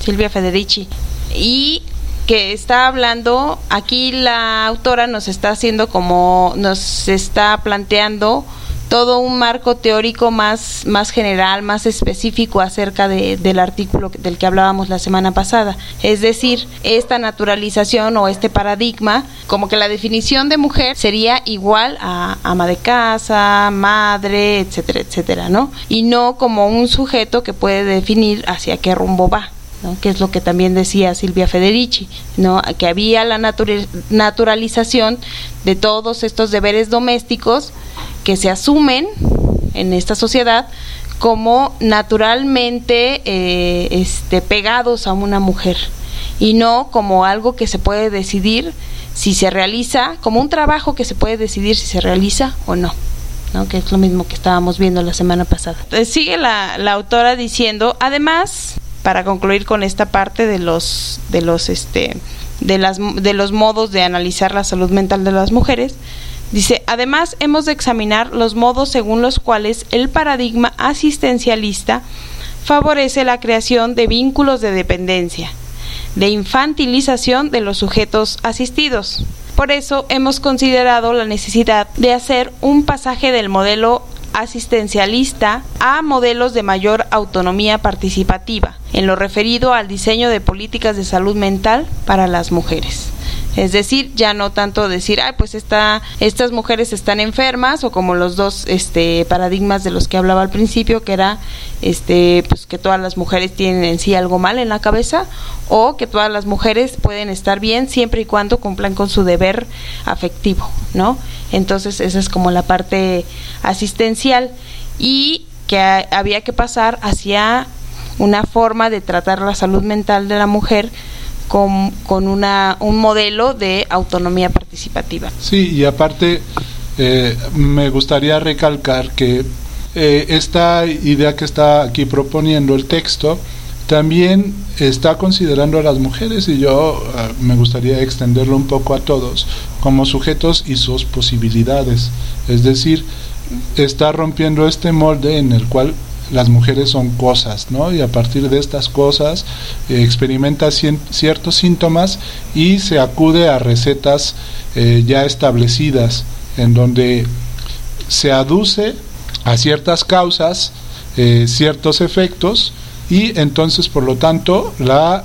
y que está hablando, aquí la autora nos está planteando todo un marco teórico más general, más específico acerca del artículo del que hablábamos la semana pasada. Es decir, esta naturalización o este paradigma, como que la definición de mujer sería igual a ama de casa, madre, etcétera, etcétera, ¿no? Y no como un sujeto que puede definir hacia qué rumbo va, ¿no? Que es lo que también decía Silvia Federici, ¿no? Que había la naturalización de todos estos deberes domésticos que se asumen en esta sociedad como naturalmente pegados a una mujer, y no como algo que se puede decidir si se realiza, como un trabajo que se puede decidir si se realiza o no, ¿no? Que es lo mismo que estábamos viendo la semana pasada. Entonces, sigue la autora diciendo, además, para concluir con esta parte de los modos de analizar la salud mental de las mujeres, dice, además hemos de examinar los modos según los cuales el paradigma asistencialista favorece la creación de vínculos de dependencia, de infantilización de los sujetos asistidos. Por eso hemos considerado la necesidad de hacer un pasaje del modelo asistencialista a modelos de mayor autonomía participativa, en lo referido al diseño de políticas de salud mental para las mujeres. Es decir, ya no tanto decir, pues estas mujeres están enfermas, o como los dos paradigmas de los que hablaba al principio, que era pues que todas las mujeres tienen en sí algo mal en la cabeza, o que todas las mujeres pueden estar bien siempre y cuando cumplan con su deber afectivo, ¿no? Entonces esa es como la parte asistencial, y que había que pasar hacia una forma de tratar la salud mental de la mujer con un modelo de autonomía participativa. Sí, y aparte me gustaría recalcar que esta idea que está aquí proponiendo el texto también está considerando a las mujeres, y yo me gustaría extenderlo un poco a todos, como sujetos y sus posibilidades. Es decir, está rompiendo este molde en el cual las mujeres son cosas, ¿no? Y a partir de estas cosas experimenta ciertos síntomas y se acude a recetas ya establecidas, en donde se aduce a ciertas causas ciertos efectos, y entonces por lo tanto la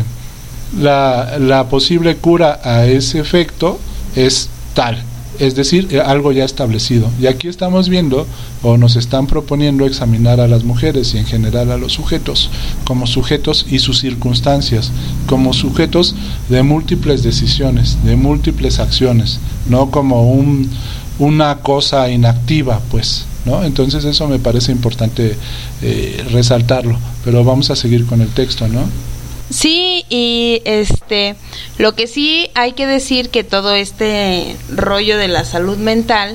posible cura a ese efecto es tal, es decir, algo ya establecido. Y aquí estamos viendo, o nos están proponiendo, examinar a las mujeres y en general a los sujetos como sujetos y sus circunstancias, como sujetos de múltiples decisiones, de múltiples acciones, no como una cosa inactiva, pues, ¿no? Entonces eso me parece importante resaltarlo, pero vamos a seguir con el texto, ¿no? Sí, y lo que sí hay que decir, que todo este rollo de la salud mental,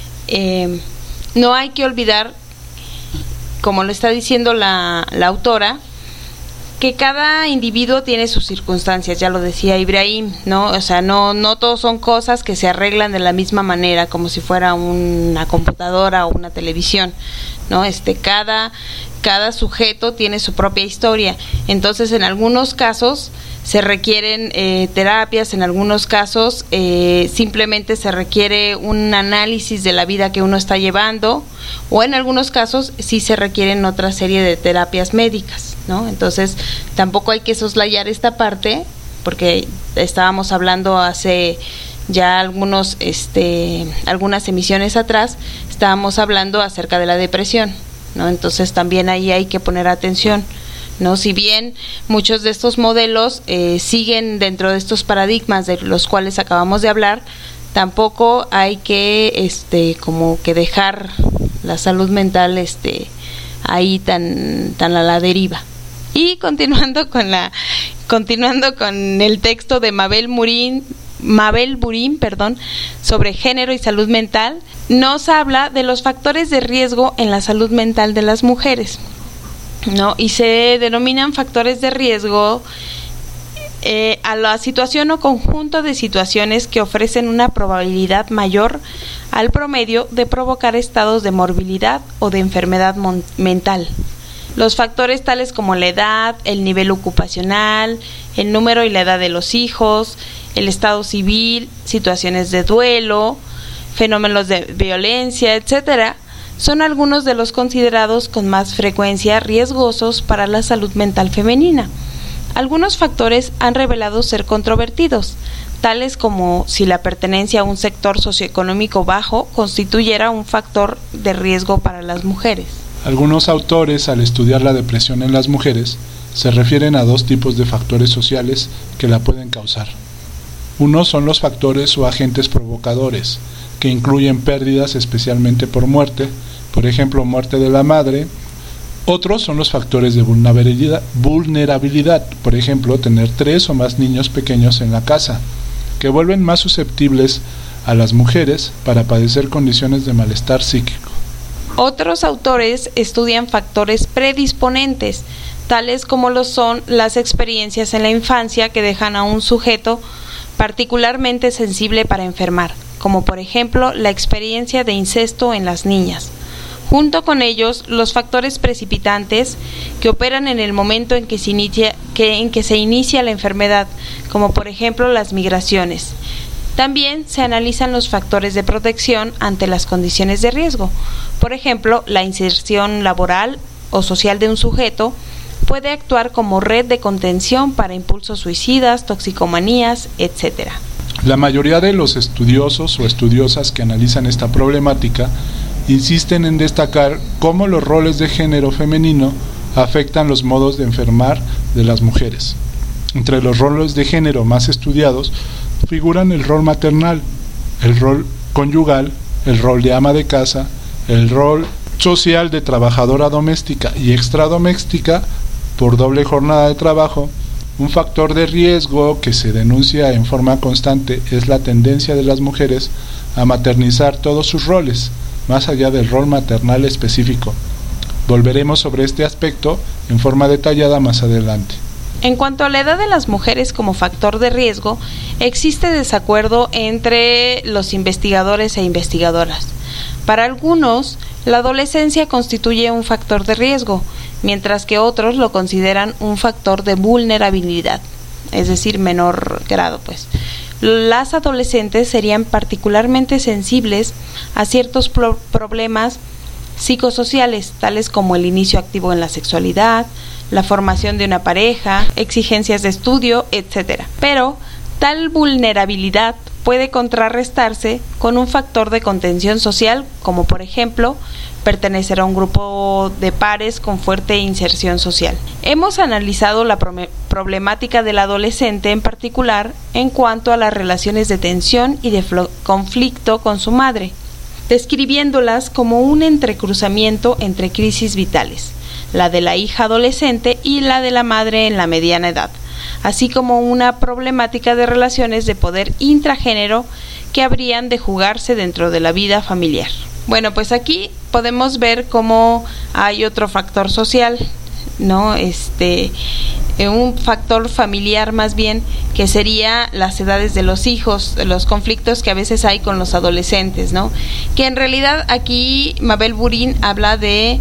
no hay que olvidar, como lo está diciendo la autora, que cada individuo tiene sus circunstancias, ya lo decía Ibrahim, ¿no? O sea, no todos son cosas que se arreglan de la misma manera, como si fuera una computadora o una televisión, ¿no? Cada sujeto tiene su propia historia. Entonces, en algunos casos se requieren terapias, en algunos casos simplemente se requiere un análisis de la vida que uno está llevando, o en algunos casos sí se requieren otra serie de terapias médicas, ¿no? Entonces, tampoco hay que soslayar esta parte, porque estábamos hablando hace ya algunas emisiones atrás, estábamos hablando acerca de la depresión, ¿no? Entonces también ahí hay que poner atención, ¿no? Si bien muchos de estos modelos siguen dentro de estos paradigmas de los cuales acabamos de hablar, tampoco hay que como que dejar la salud mental ahí tan a la deriva. Y continuando con el texto de Mabel Burín, sobre género y salud mental, nos habla de los factores de riesgo en la salud mental de las mujeres, ¿no? Y se denominan factores de riesgo a la situación o conjunto de situaciones que ofrecen una probabilidad mayor al promedio de provocar estados de morbilidad o de enfermedad mental. Los factores tales como la edad, el nivel ocupacional, el número y la edad de los hijos, el estado civil, situaciones de duelo, fenómenos de violencia, etcétera, son algunos de los considerados con más frecuencia riesgosos para la salud mental femenina. Algunos factores han revelado ser controvertidos, tales como si la pertenencia a un sector socioeconómico bajo constituyera un factor de riesgo para las mujeres. Algunos autores, al estudiar la depresión en las mujeres, se refieren a dos tipos de factores sociales que la pueden causar. Uno son los factores o agentes provocadores, que incluyen pérdidas especialmente por muerte, por ejemplo, muerte de la madre. Otros son los factores de vulnerabilidad, por ejemplo, tener 3 o más niños pequeños en la casa, que vuelven más susceptibles a las mujeres para padecer condiciones de malestar psíquico. Otros autores estudian factores predisponentes, tales como lo son las experiencias en la infancia que dejan a un sujeto particularmente sensible para enfermar, como por ejemplo la experiencia de incesto en las niñas. Junto con ellos, los factores precipitantes que operan en el momento en que se inicia la enfermedad, como por ejemplo las migraciones. También se analizan los factores de protección ante las condiciones de riesgo. Por ejemplo, la inserción laboral o social de un sujeto puede actuar como red de contención para impulsos suicidas, toxicomanías, etc. La mayoría de los estudiosos o estudiosas que analizan esta problemática insisten en destacar cómo los roles de género femenino afectan los modos de enfermar de las mujeres. Entre los roles de género más estudiados figuran el rol maternal, el rol conyugal, el rol de ama de casa, el rol social de trabajadora doméstica y extradoméstica por doble jornada de trabajo. Un factor de riesgo que se denuncia en forma constante es la tendencia de las mujeres a maternizar todos sus roles, más allá del rol maternal específico. Volveremos sobre este aspecto en forma detallada más adelante. En cuanto a la edad de las mujeres como factor de riesgo, existe desacuerdo entre los investigadores e investigadoras. Para algunos, la adolescencia constituye un factor de riesgo, mientras que otros lo consideran un factor de vulnerabilidad, es decir, menor grado, pues. Las adolescentes serían particularmente sensibles a ciertos problemas psicosociales, tales como el inicio activo en la sexualidad, la formación de una pareja, exigencias de estudio, etc. Pero tal vulnerabilidad puede contrarrestarse con un factor de contención social, como por ejemplo, pertenecer a un grupo de pares con fuerte inserción social. Hemos analizado la problemática del adolescente en particular en cuanto a las relaciones de tensión y de conflicto con su madre, describiéndolas como un entrecruzamiento entre crisis vitales, la de la hija adolescente y la de la madre en la mediana edad, así como una problemática de relaciones de poder intragénero que habrían de jugarse dentro de la vida familiar. Bueno, pues aquí podemos ver cómo hay otro factor social, ¿no? Un factor familiar más bien, que sería las edades de los hijos, los conflictos que a veces hay con los adolescentes, ¿no? Que en realidad aquí Mabel Burin habla de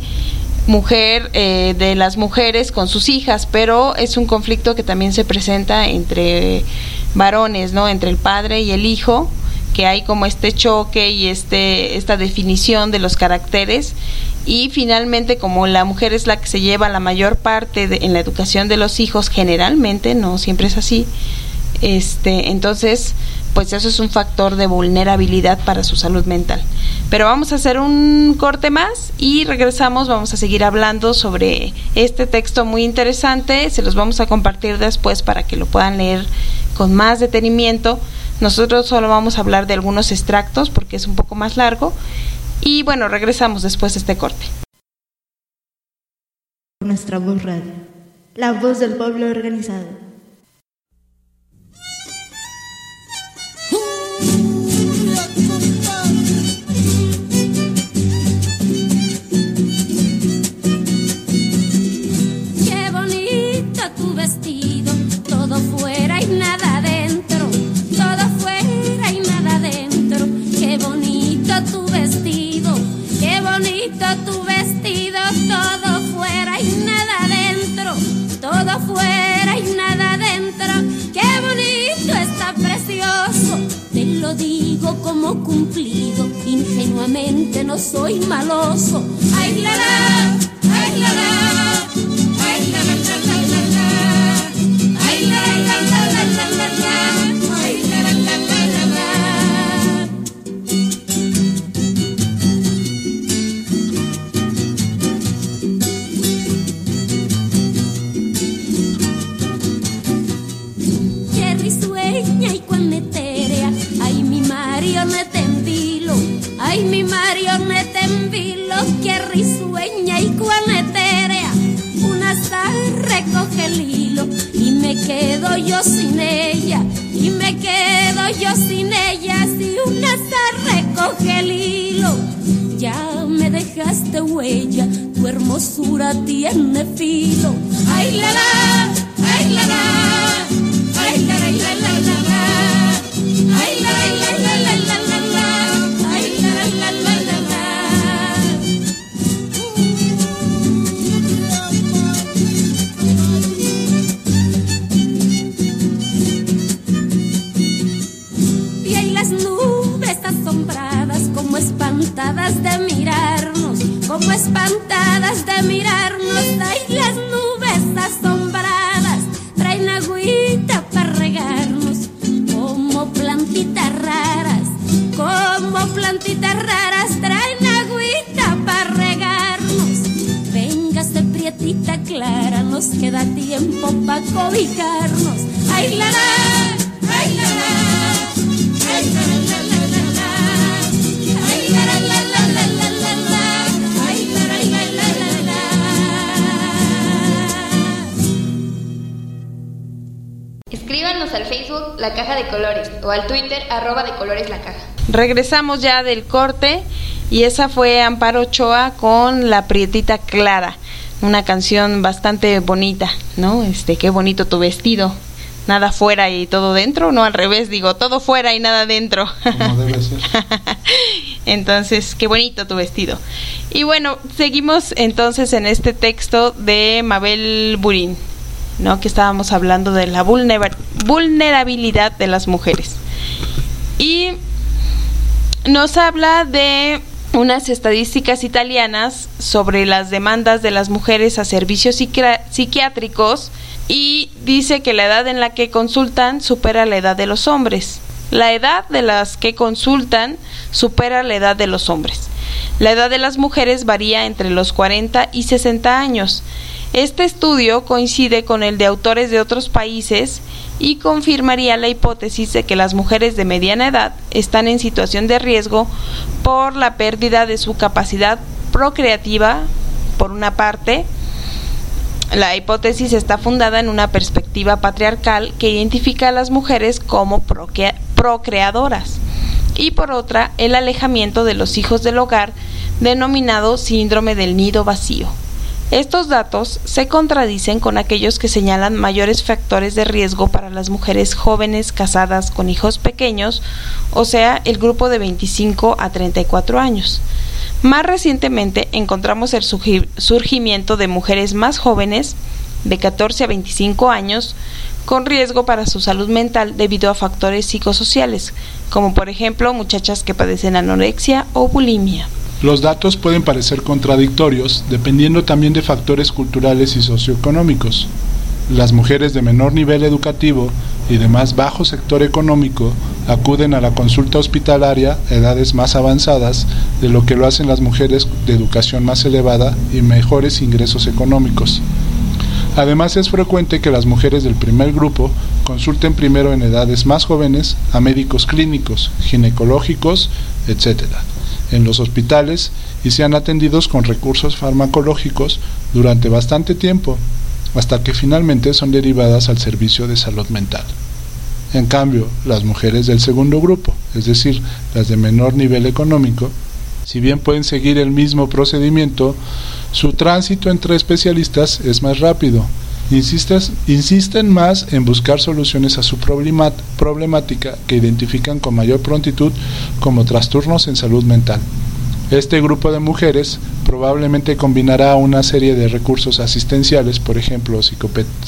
las mujeres con sus hijas, pero es un conflicto que también se presenta entre varones, ¿no? Entre el padre y el hijo, que hay como este choque y esta definición de los caracteres, y finalmente como la mujer es la que se lleva la mayor parte en la educación de los hijos, generalmente, no siempre es así, entonces pues eso es un factor de vulnerabilidad para su salud mental. Pero vamos a hacer un corte más y regresamos, vamos a seguir hablando sobre este texto muy interesante, se los vamos a compartir después para que lo puedan leer con más detenimiento. Nosotros solo vamos a hablar de algunos extractos porque es un poco más largo. Y bueno, regresamos después de este corte. Nuestra Voz Radio, la voz del pueblo organizado. Qué bonito tu vestido, todo fuera y nada dentro. Todo fuera y nada dentro. Qué bonito tu vestido, qué bonito tu vestido. Todo fuera y nada dentro. Todo fuera y nada dentro. Qué bonito está precioso. Te lo digo como cumplido, ingenioso. ingenuamente no soy maloso. Ay, la, la, ay, la, la, ay, la, la, la, la, la, la, ay, la, la, la, la, la, la, la, ay, la, la, la, la, la, la. Qué risueña y cuán etérea, ay, mi marioneta en vilo, ay, mi marioneta en vilo, qué risueña y cuán etérea. Una azar recoge el hilo y me quedo yo sin ella, y me quedo yo sin ella. Si una azar recoge el hilo, ya me dejaste huella, tu hermosura tiene filo. Ay, la, la, ay, la, la, ay, la, la, la, la, la, la, ay, la, la, la, la, la, la, la, ay, la, la, la, la, la, la. Y hay las nubes asombradas, como espantadas de mirarnos, como espantadas de mirarnos. Hay las nubes asombradas, traen agüita para regarnos, como plantitas raras, como plantitas raras, traen agüita para regarnos. Véngase prietita clara, nos queda tiempo para cobijarnos. Ay, la, la, ay, la, la, ay, la, la, la, la, la, la, ay, la, la, la, la, la, la, la, la, ay, la, la, la, la, la, la. Escríbanos al Facebook La Caja de Colores o al Twitter @decolores_la-caja. Regresamos ya del corte y esa fue Amparo Ochoa con La Prietita Clara, una canción bastante bonita, ¿no? Qué bonito tu vestido, nada fuera y todo dentro, no al revés, digo, todo fuera y nada dentro. Como debe ser. Entonces, qué bonito tu vestido. Y bueno, seguimos entonces en este texto de Mabel Burín, ¿no? Que estábamos hablando de la vulnerabilidad de las mujeres. Y nos habla de unas estadísticas italianas sobre las demandas de las mujeres a servicios psiquiátricos, y dice que la edad en la que consultan supera la edad de los hombres. La edad de las que consultan supera la edad de los hombres. La edad de las mujeres varía entre los 40 y 60 años. Este estudio coincide con el de autores de otros países y confirmaría la hipótesis de que las mujeres de mediana edad están en situación de riesgo por la pérdida de su capacidad procreativa. Por una parte, la hipótesis está fundada en una perspectiva patriarcal que identifica a las mujeres como procreadoras, y por otra, el alejamiento de los hijos del hogar, denominado síndrome del nido vacío. Estos datos se contradicen con aquellos que señalan mayores factores de riesgo para las mujeres jóvenes casadas con hijos pequeños, o sea, el grupo de 25 a 34 años. Más recientemente encontramos el surgimiento de mujeres más jóvenes, de 14 a 25 años, con riesgo para su salud mental debido a factores psicosociales, como por ejemplo muchachas que padecen anorexia o bulimia. Los datos pueden parecer contradictorios, dependiendo también de factores culturales y socioeconómicos. Las mujeres de menor nivel educativo y de más bajo sector económico acuden a la consulta hospitalaria a edades más avanzadas de lo que lo hacen las mujeres de educación más elevada y mejores ingresos económicos. Además, es frecuente que las mujeres del primer grupo consulten primero en edades más jóvenes a médicos clínicos, ginecológicos, etc., en los hospitales, y sean atendidos con recursos farmacológicos durante bastante tiempo, hasta que finalmente son derivadas al servicio de salud mental. En cambio, las mujeres del segundo grupo, es decir, las de menor nivel económico, si bien pueden seguir el mismo procedimiento, su tránsito entre especialistas es más rápido. Insisten más en buscar soluciones a su problemática, que identifican con mayor prontitud como trastornos en salud mental. Este grupo de mujeres probablemente combinará una serie de recursos asistenciales, por ejemplo,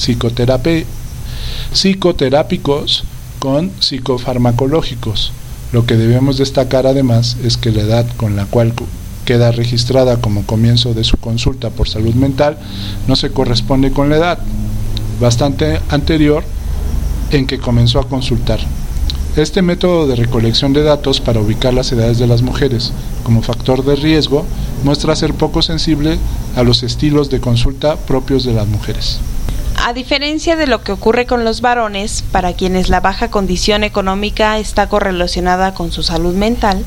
psicoterápicos con psicofarmacológicos, Lo que debemos destacar además es que la edad con la cual queda registrada como comienzo de su consulta por salud mental no se corresponde con la edad bastante anterior en que comenzó a consultar. Este método de recolección de datos para ubicar las edades de las mujeres como factor de riesgo muestra ser poco sensible a los estilos de consulta propios de las mujeres. A diferencia de lo que ocurre con los varones, para quienes la baja condición económica está correlacionada con su salud mental,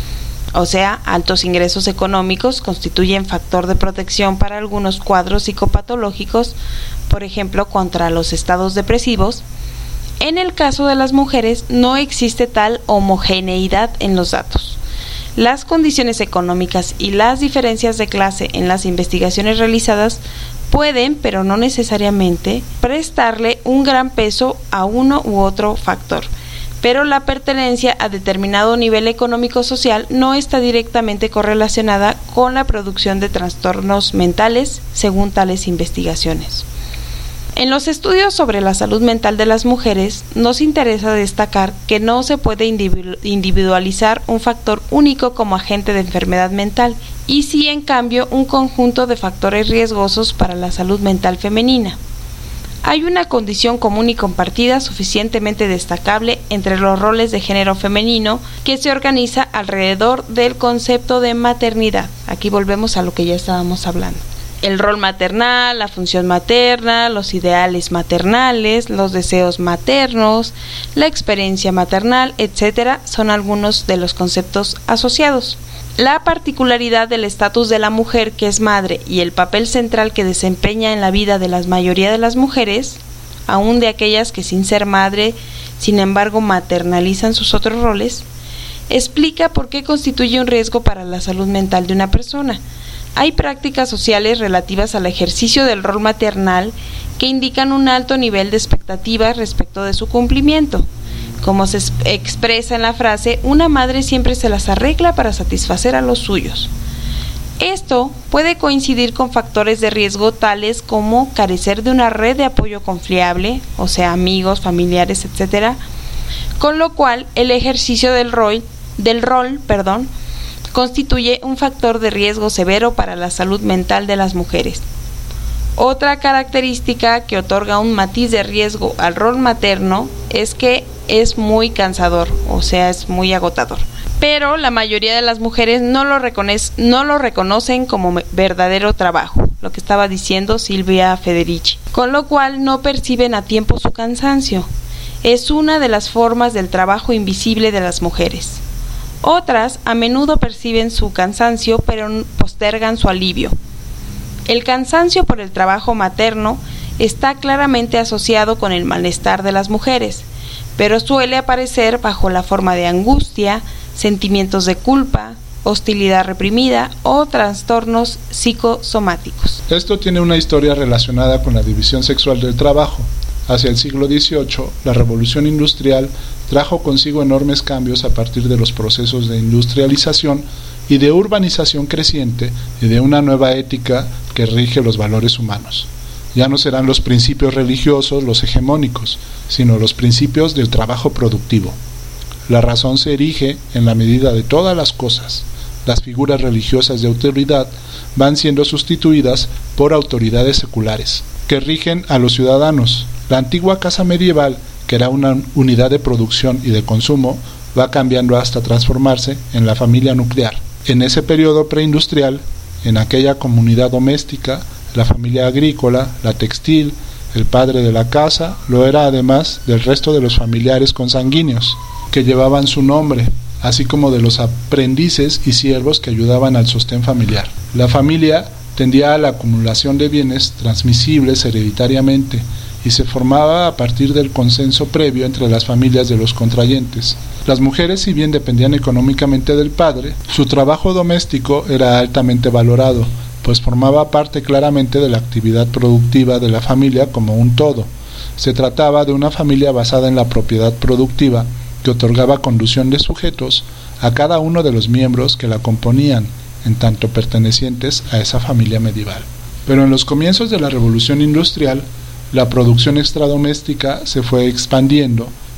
o sea, altos ingresos económicos constituyen factor de protección para algunos cuadros psicopatológicos, por ejemplo, contra los estados depresivos. En el caso de las mujeres no existe tal homogeneidad en los datos. Las condiciones económicas y las diferencias de clase en las investigaciones realizadas pueden, pero no necesariamente, prestarle un gran peso a uno u otro factor, pero la pertenencia a determinado nivel económico-social no está directamente correlacionada con la producción de trastornos mentales, según tales investigaciones. En los estudios sobre la salud mental de las mujeres, nos interesa destacar que no se puede individualizar un factor único como agente de enfermedad mental, y sí, en cambio, un conjunto de factores riesgosos para la salud mental femenina. Hay una condición común y compartida suficientemente destacable entre los roles de género femenino que se organiza alrededor del concepto de maternidad. Aquí volvemos a lo que ya estábamos hablando. El rol maternal, la función materna, los ideales maternales, los deseos maternos, la experiencia maternal, etc., son algunos de los conceptos asociados. La particularidad del estatus de la mujer que es madre y el papel central que desempeña en la vida de la mayoría de las mujeres, aun de aquellas que sin ser madre, sin embargo, maternalizan sus otros roles, explica por qué constituye un riesgo para la salud mental de una persona. Hay prácticas sociales relativas al ejercicio del rol maternal que indican un alto nivel de expectativas respecto de su cumplimiento. Como se expresa en la frase, una madre siempre se las arregla para satisfacer a los suyos. Esto puede coincidir con factores de riesgo tales como carecer de una red de apoyo confiable, o sea, amigos, familiares, etc., con lo cual el ejercicio del rol, constituye un factor de riesgo severo para la salud mental de las mujeres. Otra característica que otorga un matiz de riesgo al rol materno es que es muy cansador, o sea, es muy agotador. Pero la mayoría de las mujeres no lo reconocen como verdadero trabajo, lo que estaba diciendo Silvia Federici, con lo cual no perciben a tiempo su cansancio. Es una de las formas del trabajo invisible de las mujeres. Otras a menudo perciben su cansancio, pero postergan su alivio. El cansancio por el trabajo materno está claramente asociado con el malestar de las mujeres, pero suele aparecer bajo la forma de angustia, sentimientos de culpa, hostilidad reprimida o trastornos psicosomáticos. Esto tiene una historia relacionada con la división sexual del trabajo. Hacia el siglo XVIII, la revolución industrial trajo consigo enormes cambios a partir de los procesos de industrialización y de urbanización creciente y de una nueva ética que rige los valores humanos. Ya no serán los principios religiosos los hegemónicos, sino los principios del trabajo productivo. La razón se erige en la medida de todas las cosas. Las figuras religiosas de autoridad van siendo sustituidas por autoridades seculares, que rigen a los ciudadanos. La antigua casa medieval, que era una unidad de producción y de consumo, va cambiando hasta transformarse en la familia nuclear. En ese periodo preindustrial, en aquella comunidad doméstica, la familia agrícola, la textil, el padre de la casa, lo era además del resto de los familiares consanguíneos, que llevaban su nombre, así como de los aprendices y siervos que ayudaban al sostén familiar. La familia tendía a la acumulación de bienes transmisibles hereditariamente, y se formaba a partir del consenso previo entre las familias de los contrayentes. Las mujeres, si bien dependían económicamente del padre, su trabajo doméstico era altamente valorado, pues formaba parte claramente de la actividad productiva de la familia como un todo. Se trataba de una familia basada en la propiedad productiva, que otorgaba conducción de sujetos a cada uno de los miembros que la componían, en tanto pertenecientes a esa familia medieval. Pero en los comienzos de la revolución industrial, la producción extradoméstica se fue expandiendo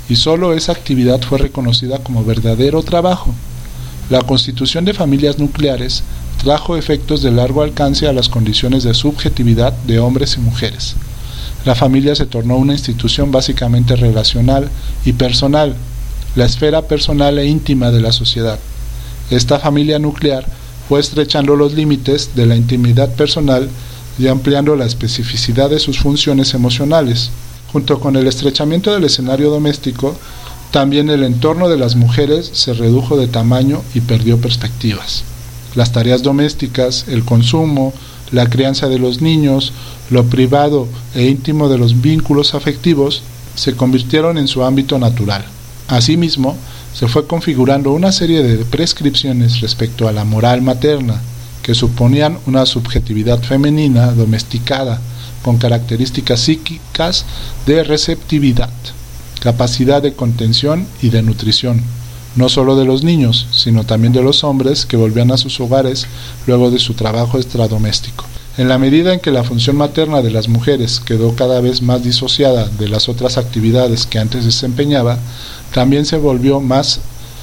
y solo esa actividad fue reconocida como verdadero trabajo. La constitución de familias nucleares trajo efectos de largo alcance a las condiciones de subjetividad de hombres y mujeres. La familia se tornó una institución básicamente relacional y personal, la esfera personal e íntima de la sociedad. Esta familia nuclear fue estrechando los límites de la intimidad personal y ampliando la especificidad de sus funciones emocionales. Junto con el estrechamiento del escenario doméstico, también el entorno de las mujeres se redujo de tamaño y perdió perspectivas. Las tareas domésticas, el consumo, la crianza de los niños, lo privado e íntimo de los vínculos afectivos, se convirtieron en su ámbito natural. Asimismo, se fue configurando una serie de prescripciones respecto a la moral materna, que suponían una subjetividad femenina domesticada, con características psíquicas de receptividad, capacidad de contención y de nutrición, no solo de los niños, sino también de los hombres que volvían a sus hogares luego de su trabajo extradoméstico. En la medida en que la función materna de las mujeres quedó cada vez más disociada de las otras actividades que antes desempeñaba, también se volvió más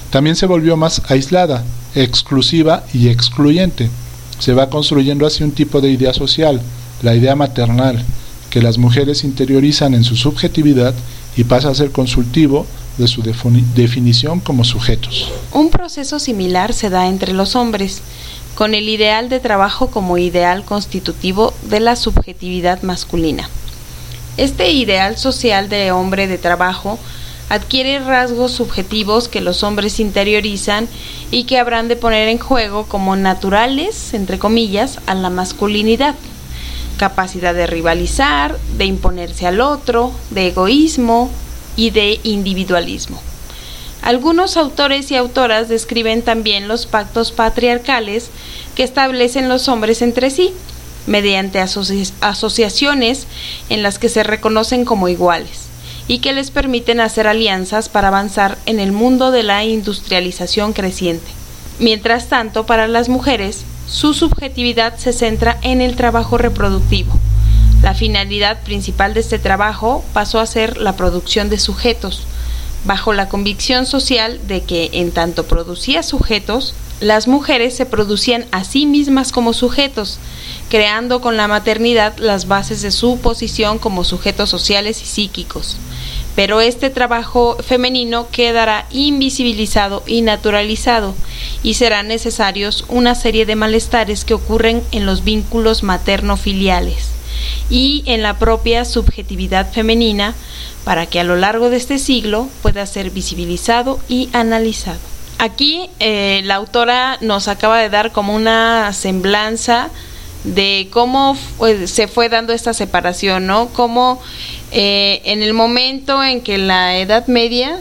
aislada, exclusiva y excluyente. Se va construyendo así un tipo de idea social, la idea maternal, que las mujeres interiorizan en su subjetividad y pasa a ser consultivo de su definición como sujetos. Un proceso similar se da entre los hombres, con el ideal de trabajo como ideal constitutivo de la subjetividad masculina. Este ideal social de hombre de trabajo adquiere rasgos subjetivos que los hombres interiorizan y que habrán de poner en juego como naturales, entre comillas, a la masculinidad. Capacidad de rivalizar, de imponerse al otro, de egoísmo y de individualismo. Algunos autores y autoras describen también los pactos patriarcales que establecen los hombres entre sí, mediante asociaciones en las que se reconocen como iguales y que les permiten hacer alianzas para avanzar en el mundo de la industrialización creciente. Mientras tanto, para las mujeres, su subjetividad se centra en el trabajo reproductivo. La finalidad principal de este trabajo pasó a ser la producción de sujetos, bajo la convicción social de que, en tanto producía sujetos, las mujeres se producían a sí mismas como sujetos, creando con la maternidad las bases de su posición como sujetos sociales y psíquicos. Pero este trabajo femenino quedará invisibilizado y naturalizado, y serán necesarios una serie de malestares que ocurren en los vínculos materno-filiales y en la propia subjetividad femenina, para que a lo largo de este siglo pueda ser visibilizado y analizado. Aquí la autora nos acaba de dar como una semblanza de cómo se fue dando esta separación, ¿no? Cómo en el momento en que la Edad Media,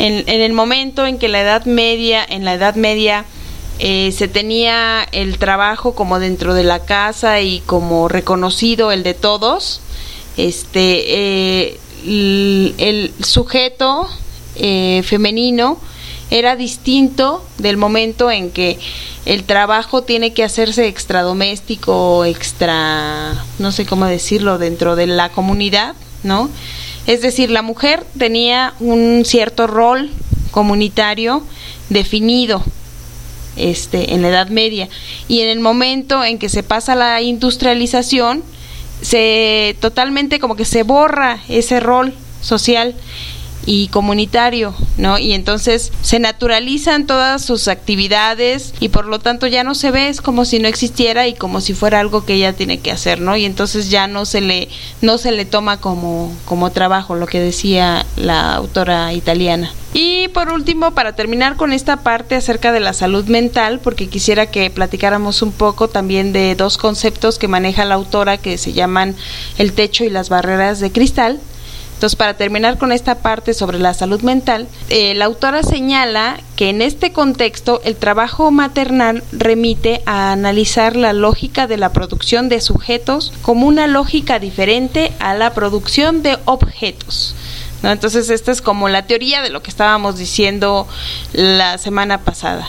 se tenía el trabajo como dentro de la casa y como reconocido el de todos, el sujeto femenino era distinto del momento en que el trabajo tiene que hacerse extradoméstico, no sé cómo decirlo, dentro de la comunidad, ¿no? Es decir, la mujer tenía un cierto rol comunitario definido en la Edad Media, y en el momento en que se pasa la industrialización, totalmente como que se borra ese rol social y comunitario, ¿no? Y entonces se naturalizan todas sus actividades y por lo tanto ya no se ve, es como si no existiera y como si fuera algo que ella tiene que hacer, ¿no? Y entonces ya no se le toma como trabajo, lo que decía la autora italiana. Y por último, para terminar con esta parte acerca de la salud mental, porque quisiera que platicáramos un poco también de dos conceptos que maneja la autora que se llaman el techo y las barreras de cristal. Entonces, para terminar con esta parte sobre la salud mental, la autora señala que en este contexto el trabajo maternal remite a analizar la lógica de la producción de sujetos como una lógica diferente a la producción de objetos, ¿no? Entonces, esta es como la teoría de lo que estábamos diciendo la semana pasada.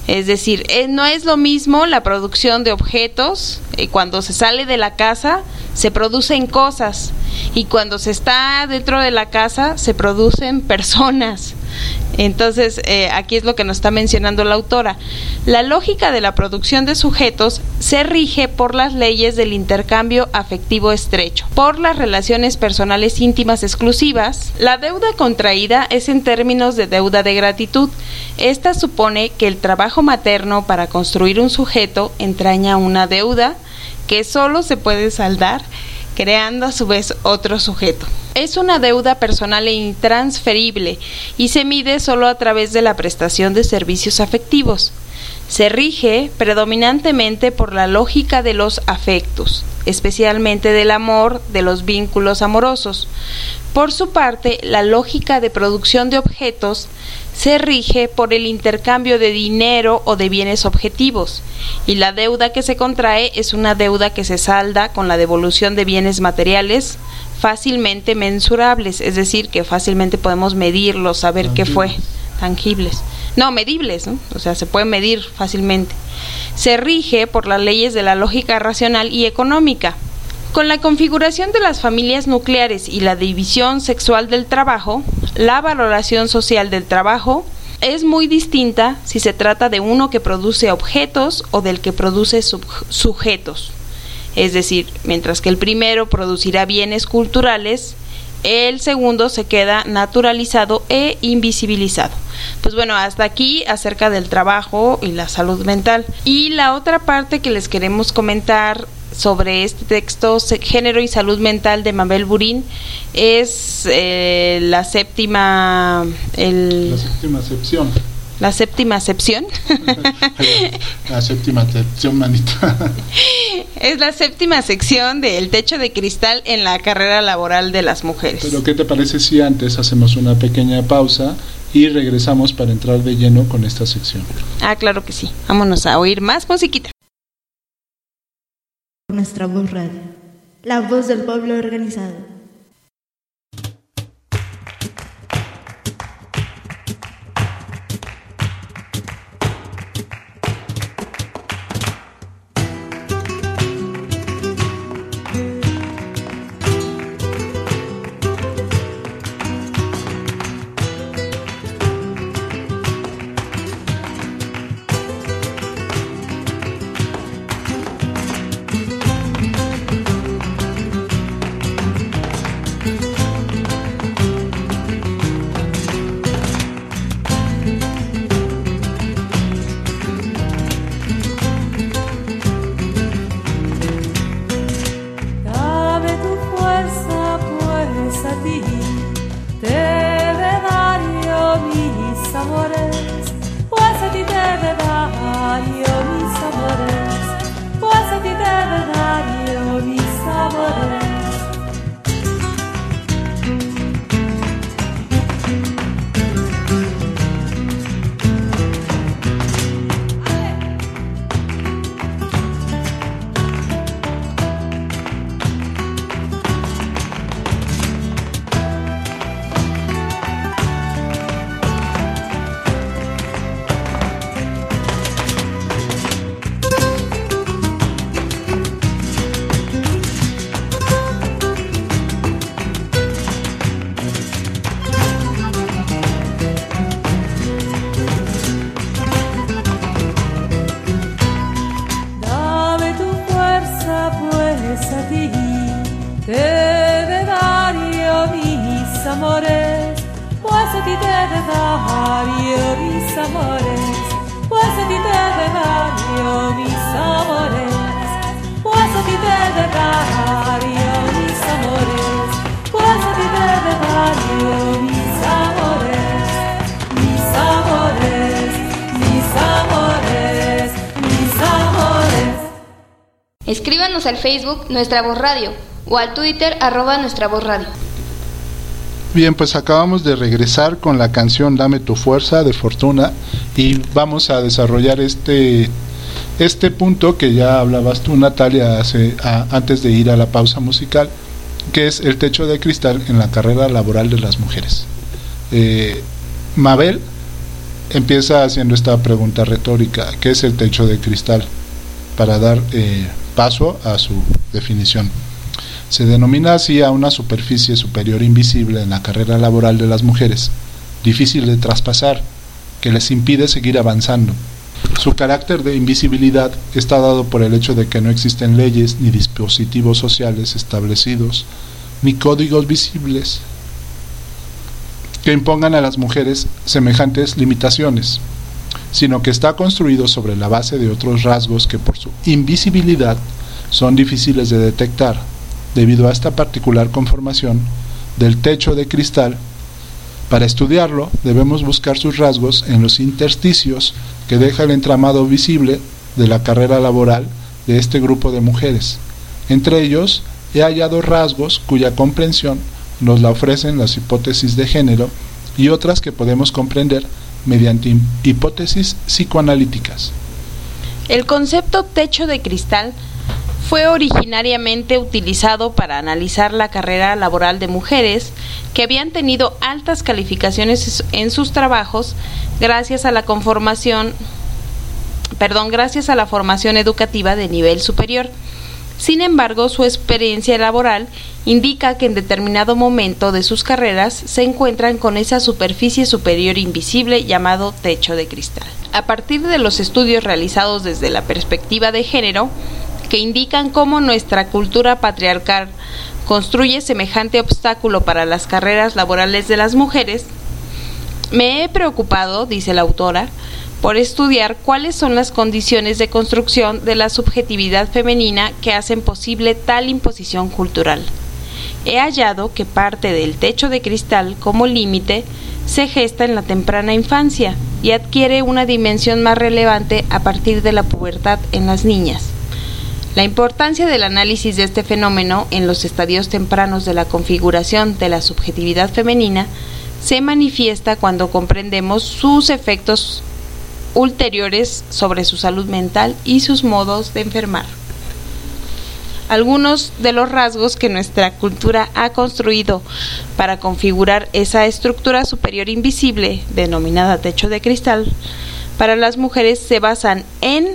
Es decir, no es lo mismo la producción de objetos. Cuando se sale de la casa se producen cosas, y cuando se está dentro de la casa se producen personas. Entonces, aquí es lo que nos está mencionando la autora. La lógica de la producción de sujetos se rige por las leyes del intercambio afectivo estrecho, por las relaciones personales íntimas exclusivas. La deuda contraída es en términos de deuda de gratitud. Esta supone que el trabajo materno para construir un sujeto entraña una deuda que solo se puede saldar creando a su vez otro sujeto. Es una deuda personal e intransferible y se mide solo a través de la prestación de servicios afectivos. Se rige predominantemente por la lógica de los afectos, especialmente del amor, de los vínculos amorosos. Por su parte, la lógica de producción de objetos se rige por el intercambio de dinero o de bienes objetivos, y la deuda que se contrae es una deuda que se salda con la devolución de bienes materiales fácilmente mensurables, es decir, que fácilmente podemos medirlos, saber qué fue, tangibles. No, medibles, ¿no? O sea, se puede medir fácilmente. Se rige por las leyes de la lógica racional y económica. Con la configuración de las familias nucleares y la división sexual del trabajo, la valoración social del trabajo es muy distinta si se trata de uno que produce objetos o del que produce sujetos. Es decir, mientras que el primero producirá bienes culturales, el segundo se queda naturalizado e invisibilizado. Pues bueno, hasta aquí acerca del trabajo y la salud mental. Y la otra parte que les queremos comentar sobre este texto, Género y Salud Mental, de Mabel Burín, es la séptima acepción. La séptima acepción. La séptima acepción, manita. Es la séptima sección del techo de cristal en la carrera laboral de las mujeres. Pero ¿qué te parece si antes hacemos una pequeña pausa y regresamos para entrar de lleno con esta sección? Ah, claro que sí. Vámonos a oír más musiquita. Nuestra voz radio, la voz del pueblo organizado. Escríbanos al Facebook Nuestra Voz Radio o al Twitter @Nuestra Voz Radio. Bien, pues acabamos de regresar con la canción Dame tu fuerza de Fortuna y vamos a desarrollar este punto que ya hablabas tú, Natalia, antes de ir a la pausa musical, que es el techo de cristal en la carrera laboral de las mujeres. Mabel empieza haciendo esta pregunta retórica: ¿qué es el techo de cristal? Para dar paso a su definición. Se denomina así a una superficie superior invisible en la carrera laboral de las mujeres, difícil de traspasar, que les impide seguir avanzando. Su carácter de invisibilidad está dado por el hecho de que no existen leyes ni dispositivos sociales establecidos, ni códigos visibles que impongan a las mujeres semejantes limitaciones, sino que está construido sobre la base de otros rasgos que por su invisibilidad son difíciles de detectar, debido a esta particular conformación del techo de cristal. Para estudiarlo, debemos buscar sus rasgos en los intersticios que deja el entramado visible de la carrera laboral de este grupo de mujeres. Entre ellos, he hallado rasgos cuya comprensión nos la ofrecen las hipótesis de género y otras que podemos comprender mediante hipótesis psicoanalíticas. El concepto techo de cristal fue originariamente utilizado para analizar la carrera laboral de mujeres que habían tenido altas calificaciones en sus trabajos gracias a la formación educativa de nivel superior. Sin embargo, su experiencia laboral indica que en determinado momento de sus carreras se encuentran con esa superficie superior invisible llamado techo de cristal. A partir de los estudios realizados desde la perspectiva de género, que indican cómo nuestra cultura patriarcal construye semejante obstáculo para las carreras laborales de las mujeres, me he preocupado, dice la autora, por estudiar cuáles son las condiciones de construcción de la subjetividad femenina que hacen posible tal imposición cultural. He hallado que parte del techo de cristal como límite se gesta en la temprana infancia y adquiere una dimensión más relevante a partir de la pubertad en las niñas. La importancia del análisis de este fenómeno en los estadios tempranos de la configuración de la subjetividad femenina se manifiesta cuando comprendemos sus efectos ulteriores sobre su salud mental y sus modos de enfermar. Algunos de los rasgos que nuestra cultura ha construido para configurar esa estructura superior invisible, denominada techo de cristal, para las mujeres se basan en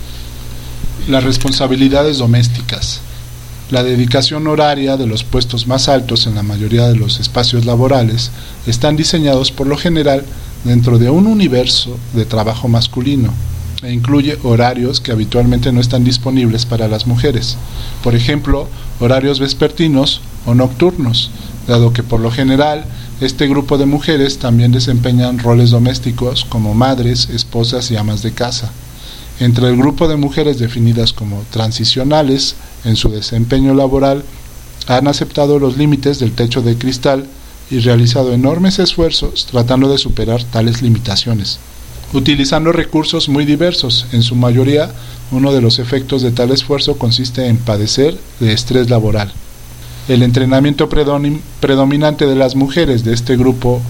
las responsabilidades domésticas, la dedicación horaria de los puestos más altos en la mayoría de los espacios laborales están diseñados por lo general dentro de un universo de trabajo masculino e incluye horarios que habitualmente no están disponibles para las mujeres, por ejemplo, horarios vespertinos o nocturnos, dado que por lo general este grupo de mujeres también desempeñan roles domésticos como madres, esposas y amas de casa. Entre el grupo de mujeres definidas como transicionales en su desempeño laboral, han aceptado los límites del techo de cristal y realizado enormes esfuerzos tratando de superar tales limitaciones, utilizando recursos muy diversos. En su mayoría, uno de los efectos de tal esfuerzo consiste en padecer de estrés laboral. El entrenamiento predominante de las mujeres de este grupo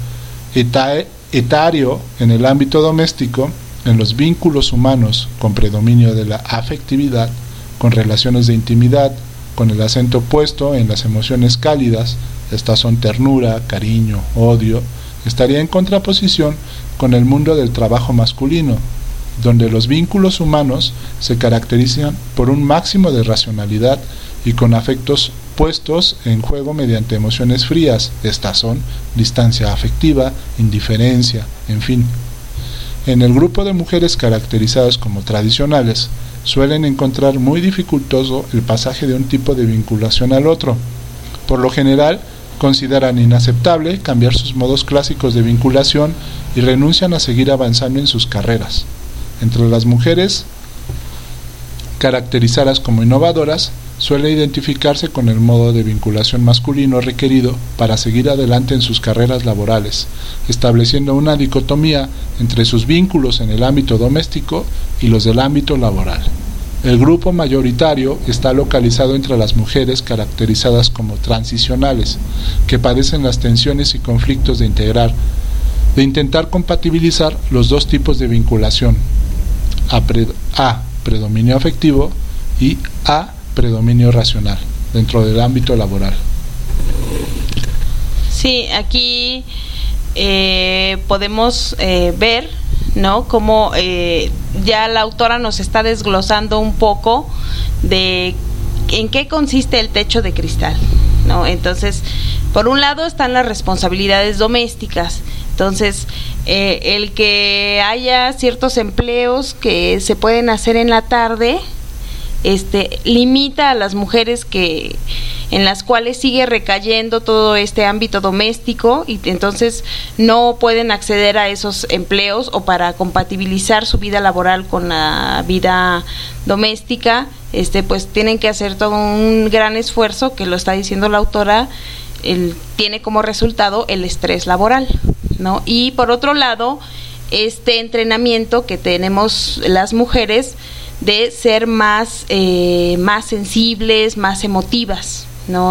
etario en el ámbito doméstico, en los vínculos humanos con predominio de la afectividad, con relaciones de intimidad, con el acento puesto en las emociones cálidas, estas son ternura, cariño, odio, estaría en contraposición con el mundo del trabajo masculino, donde los vínculos humanos se caracterizan por un máximo de racionalidad y con afectos puestos en juego mediante emociones frías, estas son distancia afectiva, indiferencia, en fin. En el grupo de mujeres caracterizadas como tradicionales, suelen encontrar muy dificultoso el pasaje de un tipo de vinculación al otro. Por lo general, consideran inaceptable cambiar sus modos clásicos de vinculación y renuncian a seguir avanzando en sus carreras. Entre las mujeres caracterizadas como innovadoras, suele identificarse con el modo de vinculación masculino requerido para seguir adelante en sus carreras laborales, estableciendo una dicotomía entre sus vínculos en el ámbito doméstico y los del ámbito laboral. El grupo mayoritario está localizado entre las mujeres caracterizadas como transicionales, que padecen las tensiones y conflictos de intentar compatibilizar los dos tipos de vinculación, A, predominio afectivo, y A, predominio racional, dentro del ámbito laboral. Sí, aquí podemos ver ¿no? Como ya la autora nos está desglosando un poco de en qué consiste el techo de cristal, ¿no? Entonces, por un lado están las responsabilidades domésticas. Entonces, el que haya ciertos empleos que se pueden hacer en la tarde, limita a las mujeres en las cuales sigue recayendo todo este ámbito doméstico, y entonces no pueden acceder a esos empleos, o para compatibilizar su vida laboral con la vida doméstica, pues tienen que hacer todo un gran esfuerzo, que lo está diciendo la autora, tiene como resultado el estrés laboral, ¿no? Y por otro lado, este entrenamiento que tenemos las mujeres de ser más sensibles, más emotivas, ¿no?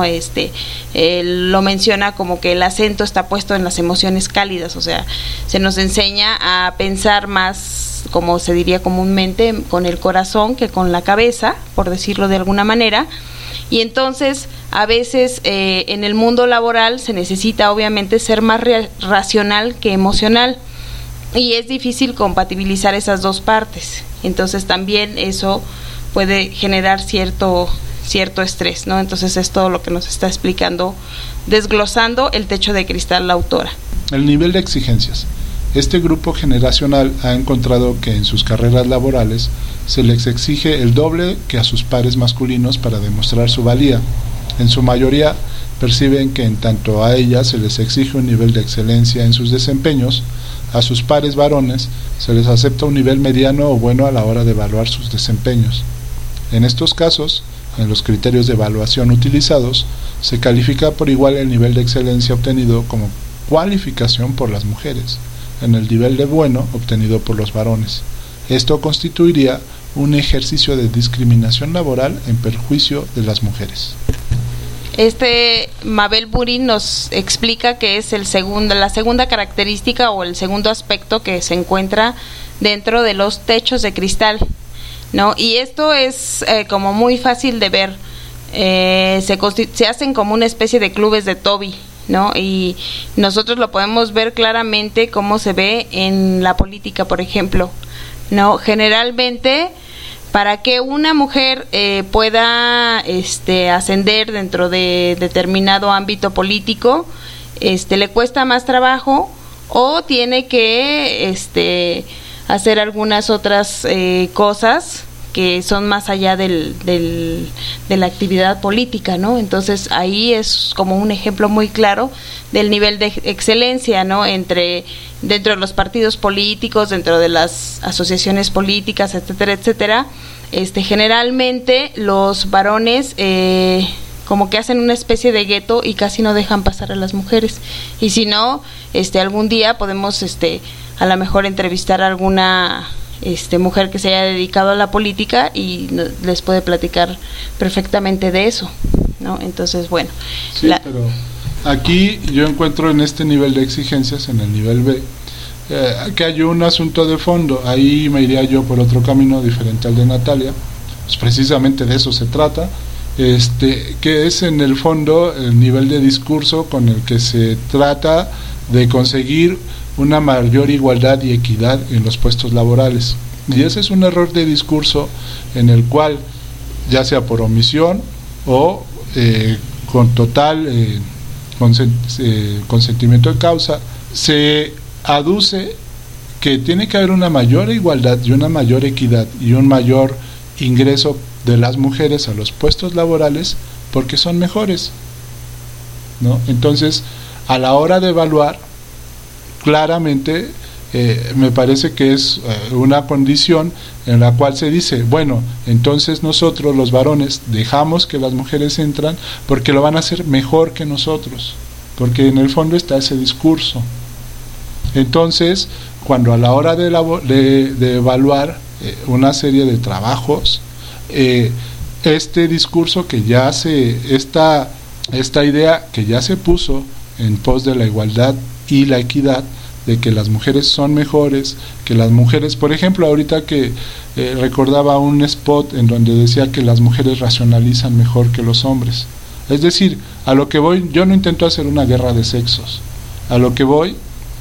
Lo menciona como que el acento está puesto en las emociones cálidas, o sea, se nos enseña a pensar más, como se diría comúnmente, con el corazón que con la cabeza, por decirlo de alguna manera. Y entonces, a veces en el mundo laboral se necesita obviamente ser más racional que emocional, y es difícil compatibilizar esas dos partes. Entonces también eso puede generar cierto estrés, ¿no? Entonces es todo lo que nos está explicando, desglosando el techo de cristal la autora. El nivel de exigencias. Este grupo generacional ha encontrado que en sus carreras laborales se les exige el doble que a sus pares masculinos para demostrar su valía. En su mayoría perciben que en tanto a ellas se les exige un nivel de excelencia en sus desempeños, a sus pares varones se les acepta un nivel mediano o bueno a la hora de evaluar sus desempeños. En estos casos, en los criterios de evaluación utilizados, se califica por igual el nivel de excelencia obtenido como cualificación por las mujeres, en el nivel de bueno obtenido por los varones. Esto constituiría un ejercicio de discriminación laboral en perjuicio de las mujeres. Mabel Burin nos explica que es la segunda característica o el segundo aspecto que se encuentra dentro de los techos de cristal, ¿no? Y esto es como muy fácil de ver. Se hacen como una especie de clubes de Toby, ¿no? Y nosotros lo podemos ver claramente cómo se ve en la política, por ejemplo, ¿no? Generalmente, para que una mujer pueda ascender dentro de determinado ámbito político, le cuesta más trabajo, o tiene que hacer algunas otras cosas que son más allá de la actividad política, ¿no? Entonces ahí es como un ejemplo muy claro del nivel de excelencia, ¿no? Dentro de los partidos políticos, dentro de las asociaciones políticas, etcétera, etcétera. Generalmente los varones como que hacen una especie de gueto y casi no dejan pasar a las mujeres. Y si no, algún día podemos a lo mejor entrevistar a alguna mujer que se haya dedicado a la política y les puede platicar perfectamente de eso, ¿no? Entonces, bueno. Sí, pero aquí yo encuentro en este nivel de exigencias, en el nivel B, que hay un asunto de fondo. Ahí me iría yo por otro camino diferente al de Natalia. Pues precisamente de eso se trata, que es en el fondo el nivel de discurso con el que se trata de conseguir una mayor igualdad y equidad en los puestos laborales. Y ese es un error de discurso en el cual, ya sea por omisión o con total consentimiento de causa, se aduce que tiene que haber una mayor igualdad y una mayor equidad y un mayor ingreso de las mujeres a los puestos laborales porque son mejores, ¿no? Entonces, a la hora de evaluar, claramente me parece que es una condición en la cual se dice, bueno, entonces nosotros los varones dejamos que las mujeres entran porque lo van a hacer mejor que nosotros, porque en el fondo está ese discurso. Entonces, cuando a la hora de evaluar una serie de trabajos, este discurso que ya esta idea que ya se puso en pos de la igualdad y la equidad, de que las mujeres son mejores, que las mujeres, por ejemplo, ahorita que recordaba un spot en donde decía que las mujeres racionalizan mejor que los hombres. Es decir, a lo que voy, yo no intento hacer una guerra de sexos, a lo que voy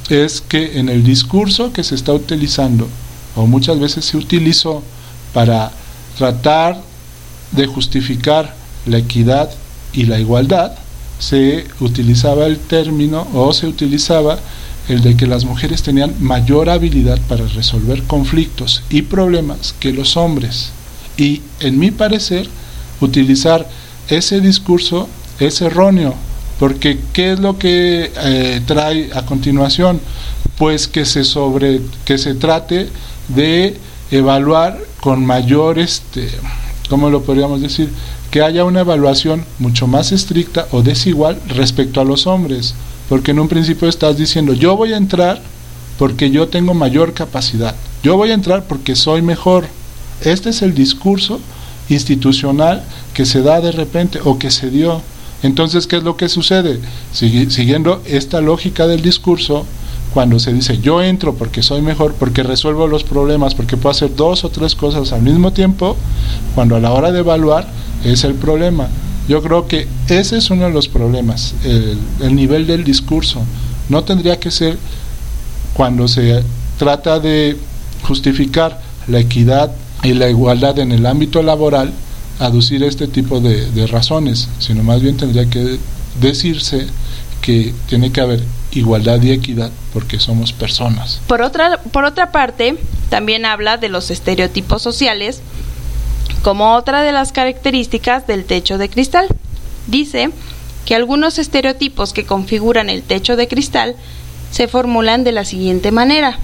es que en el discurso que se está utilizando, o muchas veces se utilizó para tratar de justificar la equidad y la igualdad, se utilizaba el término o se utilizaba el de que las mujeres tenían mayor habilidad para resolver conflictos y problemas que los hombres. Y en mi parecer, utilizar ese discurso es erróneo, porque ¿qué es lo que trae a continuación? Pues que se trate de evaluar con mayor, ¿cómo lo podríamos decir? Que haya una evaluación mucho más estricta o desigual respecto a los hombres, porque en un principio estás diciendo, yo voy a entrar porque yo tengo mayor capacidad, yo voy a entrar porque soy mejor. Este es el discurso institucional que se da de repente o que se dio. Entonces, ¿qué es lo que sucede? Siguiendo esta lógica del discurso, cuando se dice yo entro porque soy mejor, porque resuelvo los problemas, porque puedo hacer 2 o 3 cosas al mismo tiempo, cuando a la hora de evaluar es el problema. Yo creo que ese es uno de los problemas, el nivel del discurso. No tendría que ser, cuando se trata de justificar la equidad y la igualdad en el ámbito laboral, aducir este tipo de razones, sino más bien tendría que decirse que tiene que haber igualdad y equidad porque somos personas. Por otra parte, también habla de los estereotipos sociales como otra de las características del techo de cristal. Dice que algunos estereotipos que configuran el techo de cristal se formulan de la siguiente manera: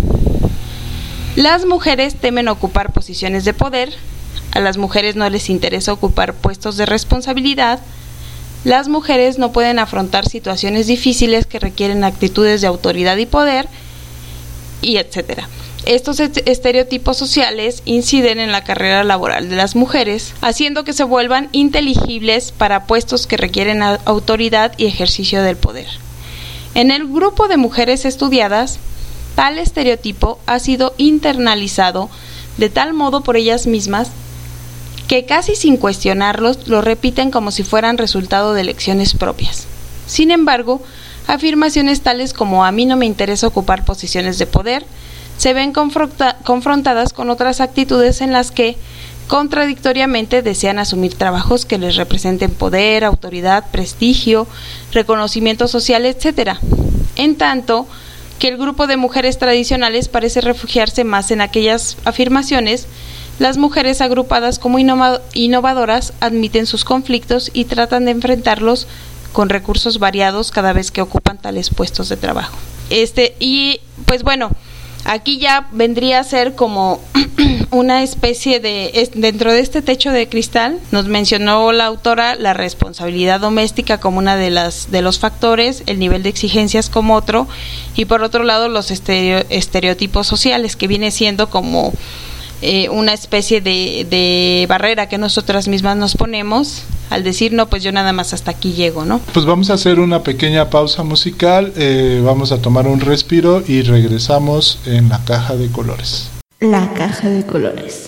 las mujeres temen ocupar posiciones de poder, a las mujeres no les interesa ocupar puestos de responsabilidad, las mujeres no pueden afrontar situaciones difíciles que requieren actitudes de autoridad y poder, y etcétera. Estos estereotipos sociales inciden en la carrera laboral de las mujeres, haciendo que se vuelvan inteligibles para puestos que requieren autoridad y ejercicio del poder. En el grupo de mujeres estudiadas, tal estereotipo ha sido internalizado de tal modo por ellas mismas que casi sin cuestionarlos lo repiten como si fueran resultado de elecciones propias. Sin embargo, afirmaciones tales como a mí no me interesa ocupar posiciones de poder se ven confrontadas con otras actitudes en las que contradictoriamente desean asumir trabajos que les representen poder, autoridad, prestigio, reconocimiento social, etc. En tanto que el grupo de mujeres tradicionales parece refugiarse más en aquellas afirmaciones, las mujeres agrupadas como innovadoras admiten sus conflictos y tratan de enfrentarlos con recursos variados cada vez que ocupan tales puestos de trabajo. Y pues bueno, aquí ya vendría a ser como una especie de, dentro de este techo de cristal, nos mencionó la autora la responsabilidad doméstica como una de los factores, el nivel de exigencias como otro, y por otro lado los estereotipos sociales, que viene siendo como una especie de barrera que nosotras mismas nos ponemos al decir, no, pues yo nada más hasta aquí llego, ¿no? Pues vamos a hacer una pequeña pausa musical, vamos a tomar un respiro y regresamos en la caja de colores. La caja de colores.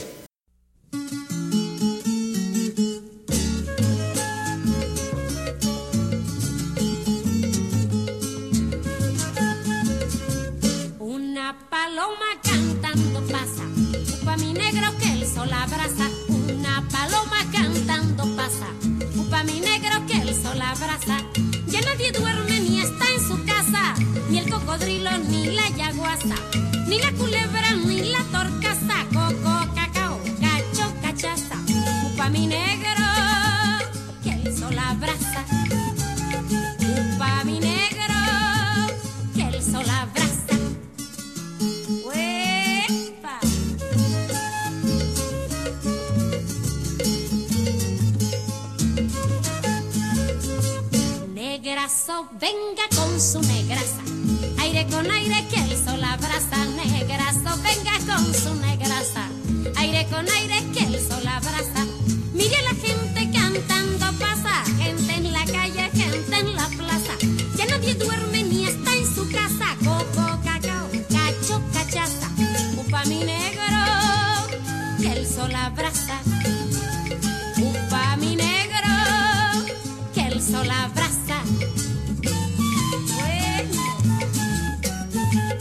Una paloma cantando pasa, upa mi negro que el sol abraza. Una paloma cantando pasa, upa mi negro que el sol abraza. Ya nadie duerme ni está en su casa, ni el cocodrilo ni la yaguasa, ni la culebra ni la torcaza, coco, cacao, cacho, cachaza. Upa mi negro que el sol abraza. Upa mi negro que el sol abraza. ¡Uepa! Negrazo, venga con su negraza, aire con aire que el sol abraza. Negrazo, venga con su negraza, aire con aire que el sol abraza. Mire a la gente cantando pasa, gente en la calle, gente en la plaza. Ya nadie duerme ni está en su casa, coco, cacao, cacho, cachaza. Upa mi negro que el sol abraza. Upa mi negro que el sol abraza. Bueno.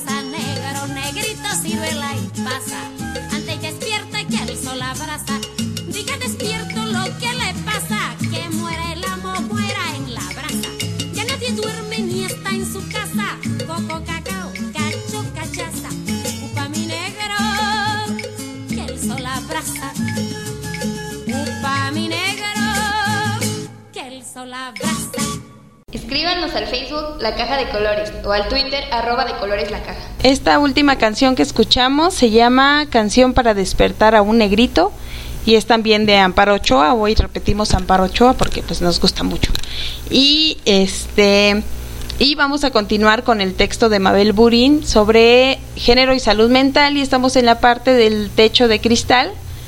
brasa, negro, negrito, ciruela y pasa. Antes despierta que el sol abraza. Diga despierto lo que le pasa, que muere el amo, muera en la brasa. Ya nadie duerme ni está en su casa. Coco, cacao, cacho, cachaza. Upa mi negro, que el sol abraza. Upa mi negro, que el sol abraza. Escríbanos al Facebook La Caja de Colores o al Twitter @decolores_la-caja. Esta última canción que escuchamos se llama Canción para despertar a un negrito y es también de Amparo Ochoa. Hoy repetimos Amparo Ochoa porque pues nos gusta mucho. Y vamos a continuar con el texto de Mabel Burin sobre género y salud mental, y estamos en la parte del techo de cristal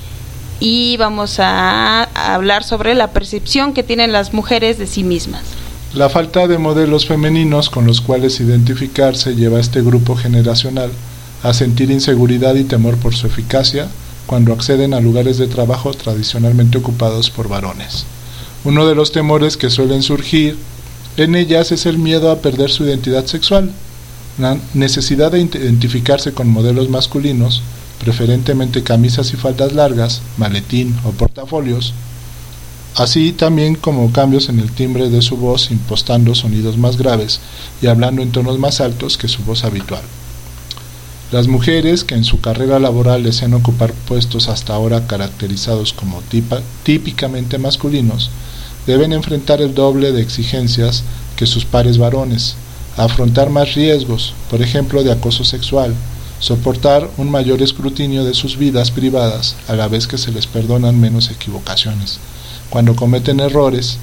y vamos a hablar sobre la percepción que tienen las mujeres de sí mismas. La falta de modelos femeninos con los cuales identificarse lleva a este grupo generacional a sentir inseguridad y temor por su eficacia cuando acceden a lugares de trabajo tradicionalmente ocupados por varones. Uno de los temores que suelen surgir en ellas es el miedo a perder su identidad sexual, la necesidad de identificarse con modelos masculinos, preferentemente camisas y faldas largas, maletín o portafolios, así también como cambios en el timbre de su voz, impostando sonidos más graves y hablando en tonos más altos que su voz habitual. Las mujeres que en su carrera laboral desean ocupar puestos hasta ahora caracterizados como típicamente masculinos, deben enfrentar el doble de exigencias que sus pares varones, afrontar más riesgos, por ejemplo de acoso sexual, soportar un mayor escrutinio de sus vidas privadas a la vez que se les perdonan menos equivocaciones. Cuando cometen errores,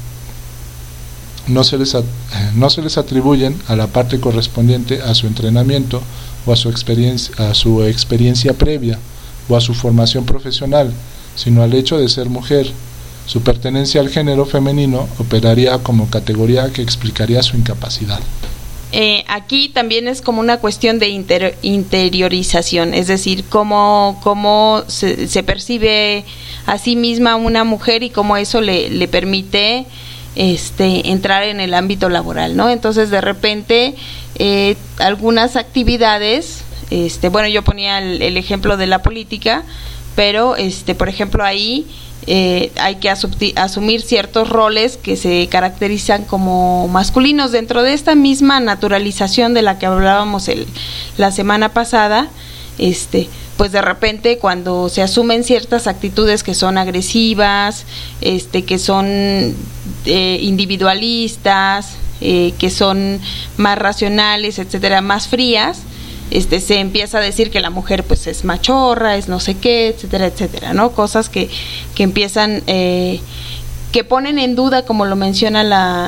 no se les atribuyen a la parte correspondiente a su entrenamiento o a su experiencia previa o a su formación profesional, sino al hecho de ser mujer. Su pertenencia al género femenino operaría como categoría que explicaría su incapacidad. Aquí también es como una cuestión de interiorización, es decir, cómo se percibe a sí misma una mujer y cómo eso le permite entrar en el ámbito laboral, ¿no? Entonces de repente algunas actividades, bueno, yo ponía el ejemplo de la política, pero por ejemplo ahí hay que asumir ciertos roles que se caracterizan como masculinos dentro de esta misma naturalización de la que hablábamos la semana pasada. Pues de repente cuando se asumen ciertas actitudes que son agresivas, que son individualistas, que son más racionales, etcétera, más frías, se empieza a decir que la mujer pues es machorra, es no sé qué, etcétera, etcétera, ¿no? Cosas que empiezan, que ponen en duda, como lo menciona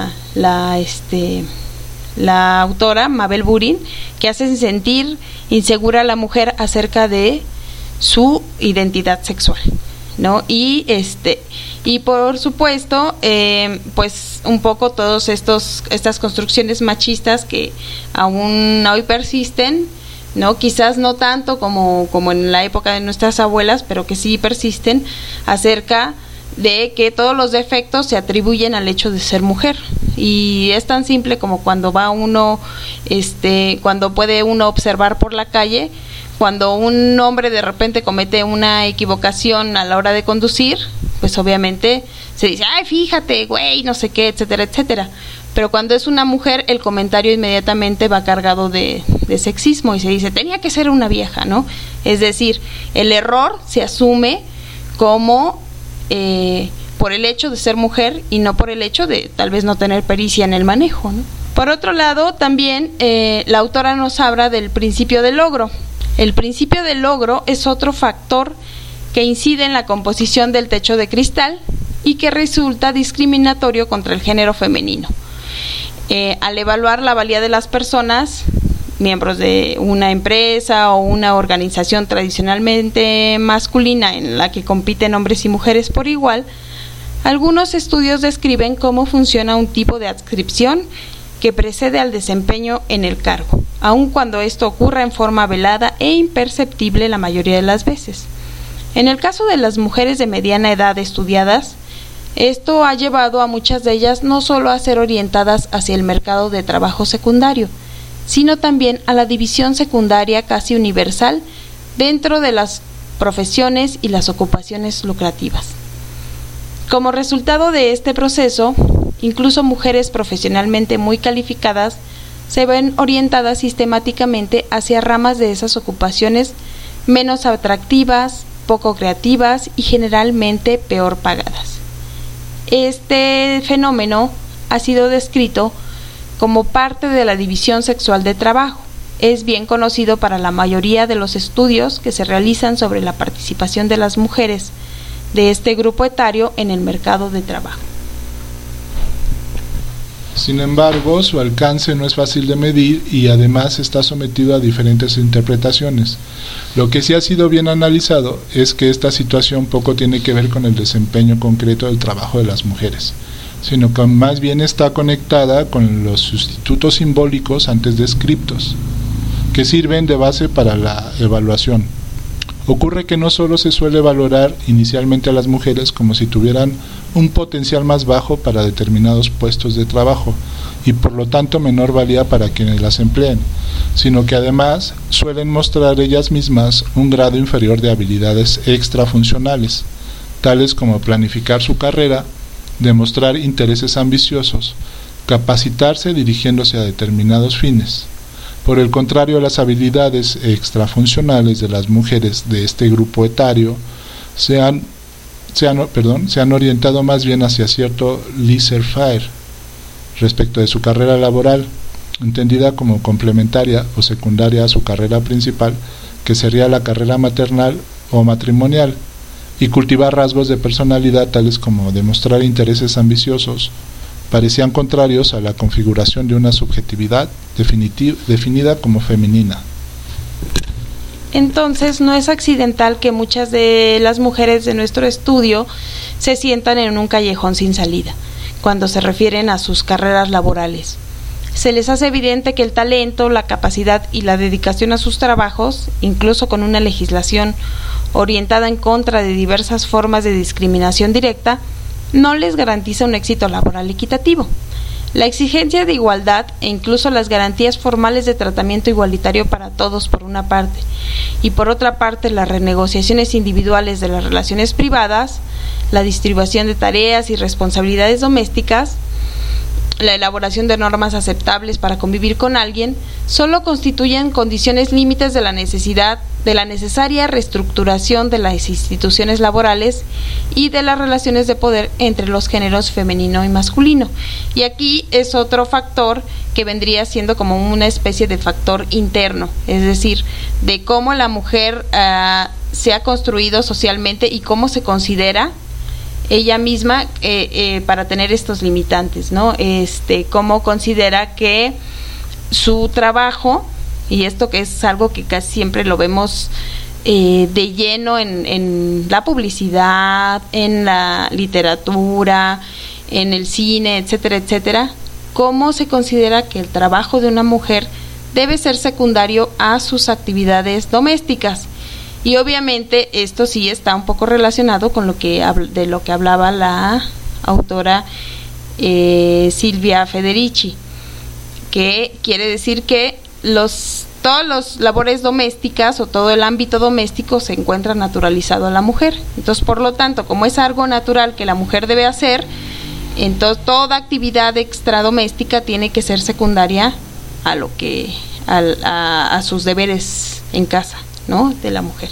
la autora Mabel Burin, que hacen sentir insegura a la mujer acerca de su identidad sexual, ¿no? Y por supuesto pues un poco todos estas construcciones machistas que aún hoy persisten, ¿no? Quizás no tanto como en la época de nuestras abuelas, pero que sí persisten acerca de que todos los defectos se atribuyen al hecho de ser mujer. Y es tan simple como cuando va uno, cuando puede uno observar por la calle, cuando un hombre de repente comete una equivocación a la hora de conducir, pues obviamente se dice, ay, fíjate, güey, no sé qué, etcétera, etcétera. Pero cuando es una mujer, el comentario inmediatamente va cargado de sexismo y se dice, tenía que ser una vieja, ¿no? Es decir, el error se asume como por el hecho de ser mujer y no por el hecho de tal vez no tener pericia en el manejo, ¿no? Por otro lado, también la autora nos habla del principio del logro. El principio del logro es otro factor que incide en la composición del techo de cristal y que resulta discriminatorio contra el género femenino. Al evaluar la valía de las personas, miembros de una empresa o una organización tradicionalmente masculina en la que compiten hombres y mujeres por igual, algunos estudios describen cómo funciona un tipo de adscripción que precede al desempeño en el cargo, aun cuando esto ocurra en forma velada e imperceptible la mayoría de las veces. En el caso de las mujeres de mediana edad estudiadas, esto ha llevado a muchas de ellas no solo a ser orientadas hacia el mercado de trabajo secundario, sino también a la división secundaria casi universal dentro de las profesiones y las ocupaciones lucrativas. Como resultado de este proceso, incluso mujeres profesionalmente muy calificadas se ven orientadas sistemáticamente hacia ramas de esas ocupaciones menos atractivas, poco creativas y generalmente peor pagadas. Este fenómeno ha sido descrito como parte de la división sexual de trabajo. Es bien conocido para la mayoría de los estudios que se realizan sobre la participación de las mujeres de este grupo etario en el mercado de trabajo. Sin embargo, su alcance no es fácil de medir y además está sometido a diferentes interpretaciones. Lo que sí ha sido bien analizado es que esta situación poco tiene que ver con el desempeño concreto del trabajo de las mujeres, sino que más bien está conectada con los sustitutos simbólicos antes descriptos, que sirven de base para la evaluación. Ocurre que no solo se suele valorar inicialmente a las mujeres como si tuvieran un potencial más bajo para determinados puestos de trabajo y por lo tanto menor valía para quienes las empleen, sino que además suelen mostrar ellas mismas un grado inferior de habilidades extrafuncionales, tales como planificar su carrera, demostrar intereses ambiciosos, capacitarse dirigiéndose a determinados fines. Por el contrario, las habilidades extrafuncionales de las mujeres de este grupo etario se han orientado más bien hacia cierto laissez-faire respecto de su carrera laboral, entendida como complementaria o secundaria a su carrera principal, que sería la carrera maternal o matrimonial, y cultivar rasgos de personalidad tales como demostrar intereses ambiciosos, parecían contrarios a la configuración de una subjetividad definida como femenina. Entonces, no es accidental que muchas de las mujeres de nuestro estudio se sientan en un callejón sin salida, cuando se refieren a sus carreras laborales. Se les hace evidente que el talento, la capacidad y la dedicación a sus trabajos, incluso con una legislación orientada en contra de diversas formas de discriminación directa, no les garantiza un éxito laboral equitativo. La exigencia de igualdad e incluso las garantías formales de tratamiento igualitario para todos por una parte, y por otra parte las renegociaciones individuales de las relaciones privadas, la distribución de tareas y responsabilidades domésticas, la elaboración de normas aceptables para convivir con alguien, solo constituyen condiciones límites de la necesaria reestructuración de las instituciones laborales y de las relaciones de poder entre los géneros femenino y masculino. Y aquí es otro factor que vendría siendo como una especie de factor interno, es decir, de cómo la mujer se ha construido socialmente y cómo se considera ella misma para tener estos limitantes, ¿no? Cómo considera que su trabajo, y esto que es algo que casi siempre lo vemos de lleno en la publicidad, en la literatura, en el cine, etcétera, etcétera, cómo se considera que el trabajo de una mujer debe ser secundario a sus actividades domésticas. Y obviamente esto sí está un poco relacionado con de lo que hablaba la autora Silvia Federici, que quiere decir que todas las labores domésticas o todo el ámbito doméstico se encuentra naturalizado a la mujer. Entonces, por lo tanto, como es algo natural que la mujer debe hacer, entonces toda actividad extradoméstica tiene que ser secundaria a sus deberes en casa, ¿no?, de la mujer.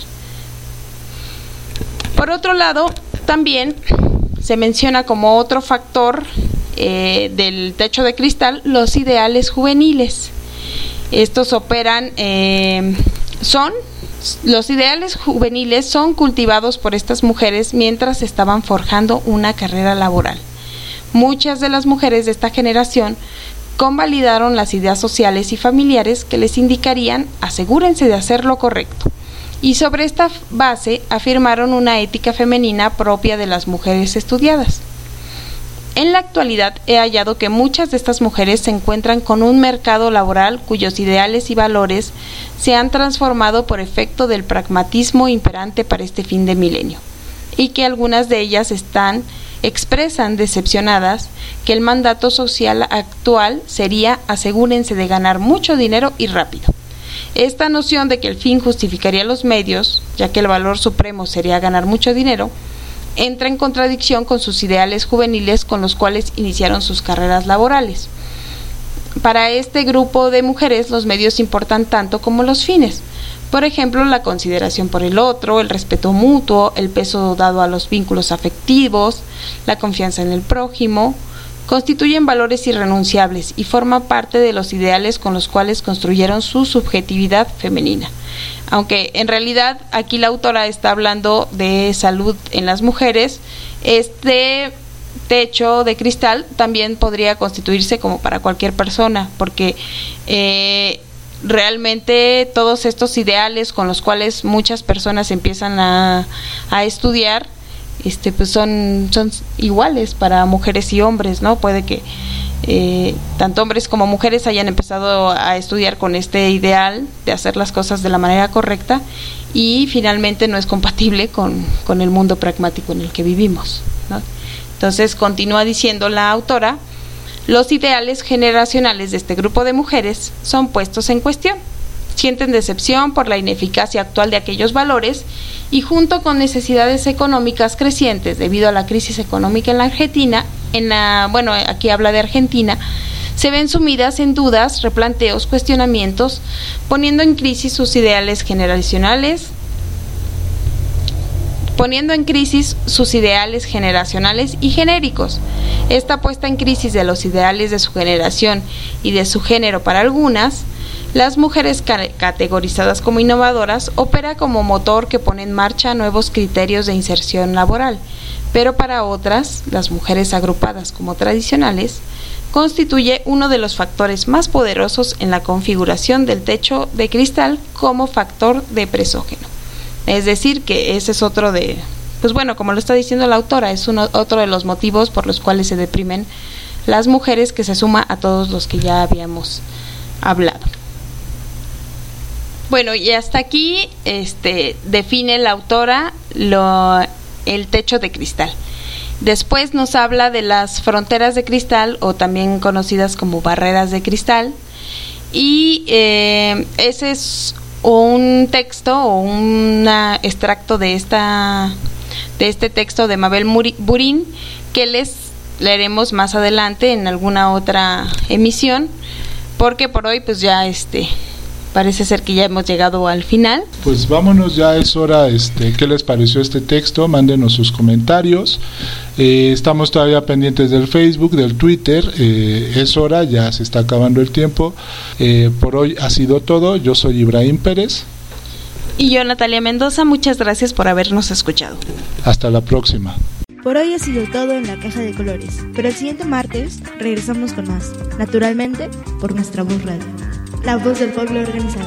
Por otro lado, también se menciona como otro factor del techo de cristal los ideales juveniles. Estos los ideales juveniles son cultivados por estas mujeres mientras estaban forjando una carrera laboral. Muchas de las mujeres de esta generación convalidaron las ideas sociales y familiares que les indicarían asegúrense de hacer lo correcto, y sobre esta base afirmaron una ética femenina propia de las mujeres estudiadas. En la actualidad he hallado que muchas de estas mujeres se encuentran con un mercado laboral cuyos ideales y valores se han transformado por efecto del pragmatismo imperante para este fin de milenio, y que algunas de ellas están expresan decepcionadas que el mandato social actual sería asegúrense de ganar mucho dinero y rápido. Esta noción de que el fin justificaría los medios, ya que el valor supremo sería ganar mucho dinero, entra en contradicción con sus ideales juveniles con los cuales iniciaron sus carreras laborales. Para este grupo de mujeres los medios importan tanto como los fines. Por ejemplo, la consideración por el otro, el respeto mutuo, el peso dado a los vínculos afectivos, la confianza en el prójimo, constituyen valores irrenunciables y forman parte de los ideales con los cuales construyeron su subjetividad femenina. Aunque en realidad aquí la autora está hablando de salud en las mujeres, este techo de cristal también podría constituirse como para cualquier persona, porque realmente todos estos ideales con los cuales muchas personas empiezan a estudiar, pues son iguales para mujeres y hombres, ¿no? Puede que tanto hombres como mujeres hayan empezado a estudiar con este ideal de hacer las cosas de la manera correcta y finalmente no es compatible con el mundo pragmático en el que vivimos, ¿no? Entonces continúa diciendo la autora: los ideales generacionales de este grupo de mujeres son puestos en cuestión. Sienten decepción por la ineficacia actual de aquellos valores y junto con necesidades económicas crecientes debido a la crisis económica en la Argentina, aquí habla de Argentina, se ven sumidas en dudas, replanteos, cuestionamientos, poniendo en crisis sus ideales generacionales y genéricos. Esta puesta en crisis de los ideales de su generación y de su género para algunas, las mujeres categorizadas como innovadoras, opera como motor que pone en marcha nuevos criterios de inserción laboral, pero para otras, las mujeres agrupadas como tradicionales, constituye uno de los factores más poderosos en la configuración del techo de cristal como factor de presógeno. Es decir, que ese es otro de, como lo está diciendo la autora, es otro de los motivos por los cuales se deprimen las mujeres, que se suma a todos los que ya habíamos hablado. Bueno, y hasta aquí define la autora el techo de cristal. Después nos habla de las fronteras de cristal, o también conocidas como barreras de cristal, y ese es un texto o un extracto de este texto de Mabel Burín, que les leeremos más adelante en alguna otra emisión, porque por hoy pues ya parece ser que ya hemos llegado al final. Pues vámonos, ya es hora. ¿Qué les pareció este texto? Mándenos sus comentarios. Estamos todavía pendientes del Facebook, del Twitter. Es hora, ya se está acabando el tiempo. Por hoy ha sido todo. Yo soy Ibrahim Pérez. Y yo, Natalia Mendoza. Muchas gracias por habernos escuchado. Hasta la próxima. Por hoy ha sido todo en la Caja de Colores, pero el siguiente martes regresamos con más, naturalmente por nuestra voz radio. La voz del pueblo organizado.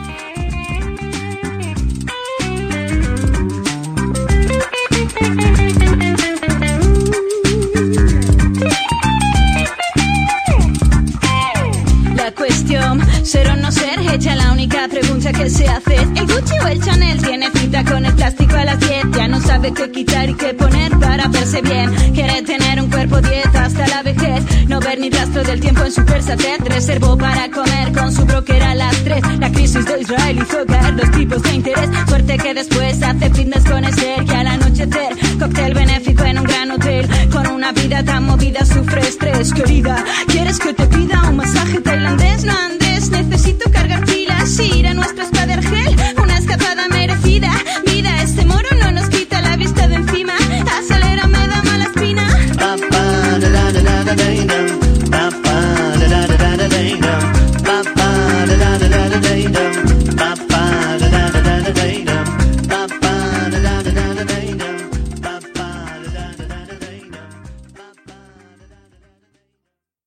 La cuestión, ser o no ser, hecha la única pregunta que se hace. ¿El Gucci o el Chanel tiene cita con el plástico a las 10? Ya no sabe qué quitar y qué poner para verse bien. Quiere tener un cuerpo 10 hasta la vejez, no ver ni rastro del tiempo en su versatez. Reservó para comer con su broker a las 3. La crisis de Israel hizo caer los tipos de interés. Suerte que después hace fitness con Esther, que al anochecer cóctel benéfico en un gran hotel. Con una vida tan movida sufre estrés. Querida, ¿quieres que te pida un masaje tailandés? No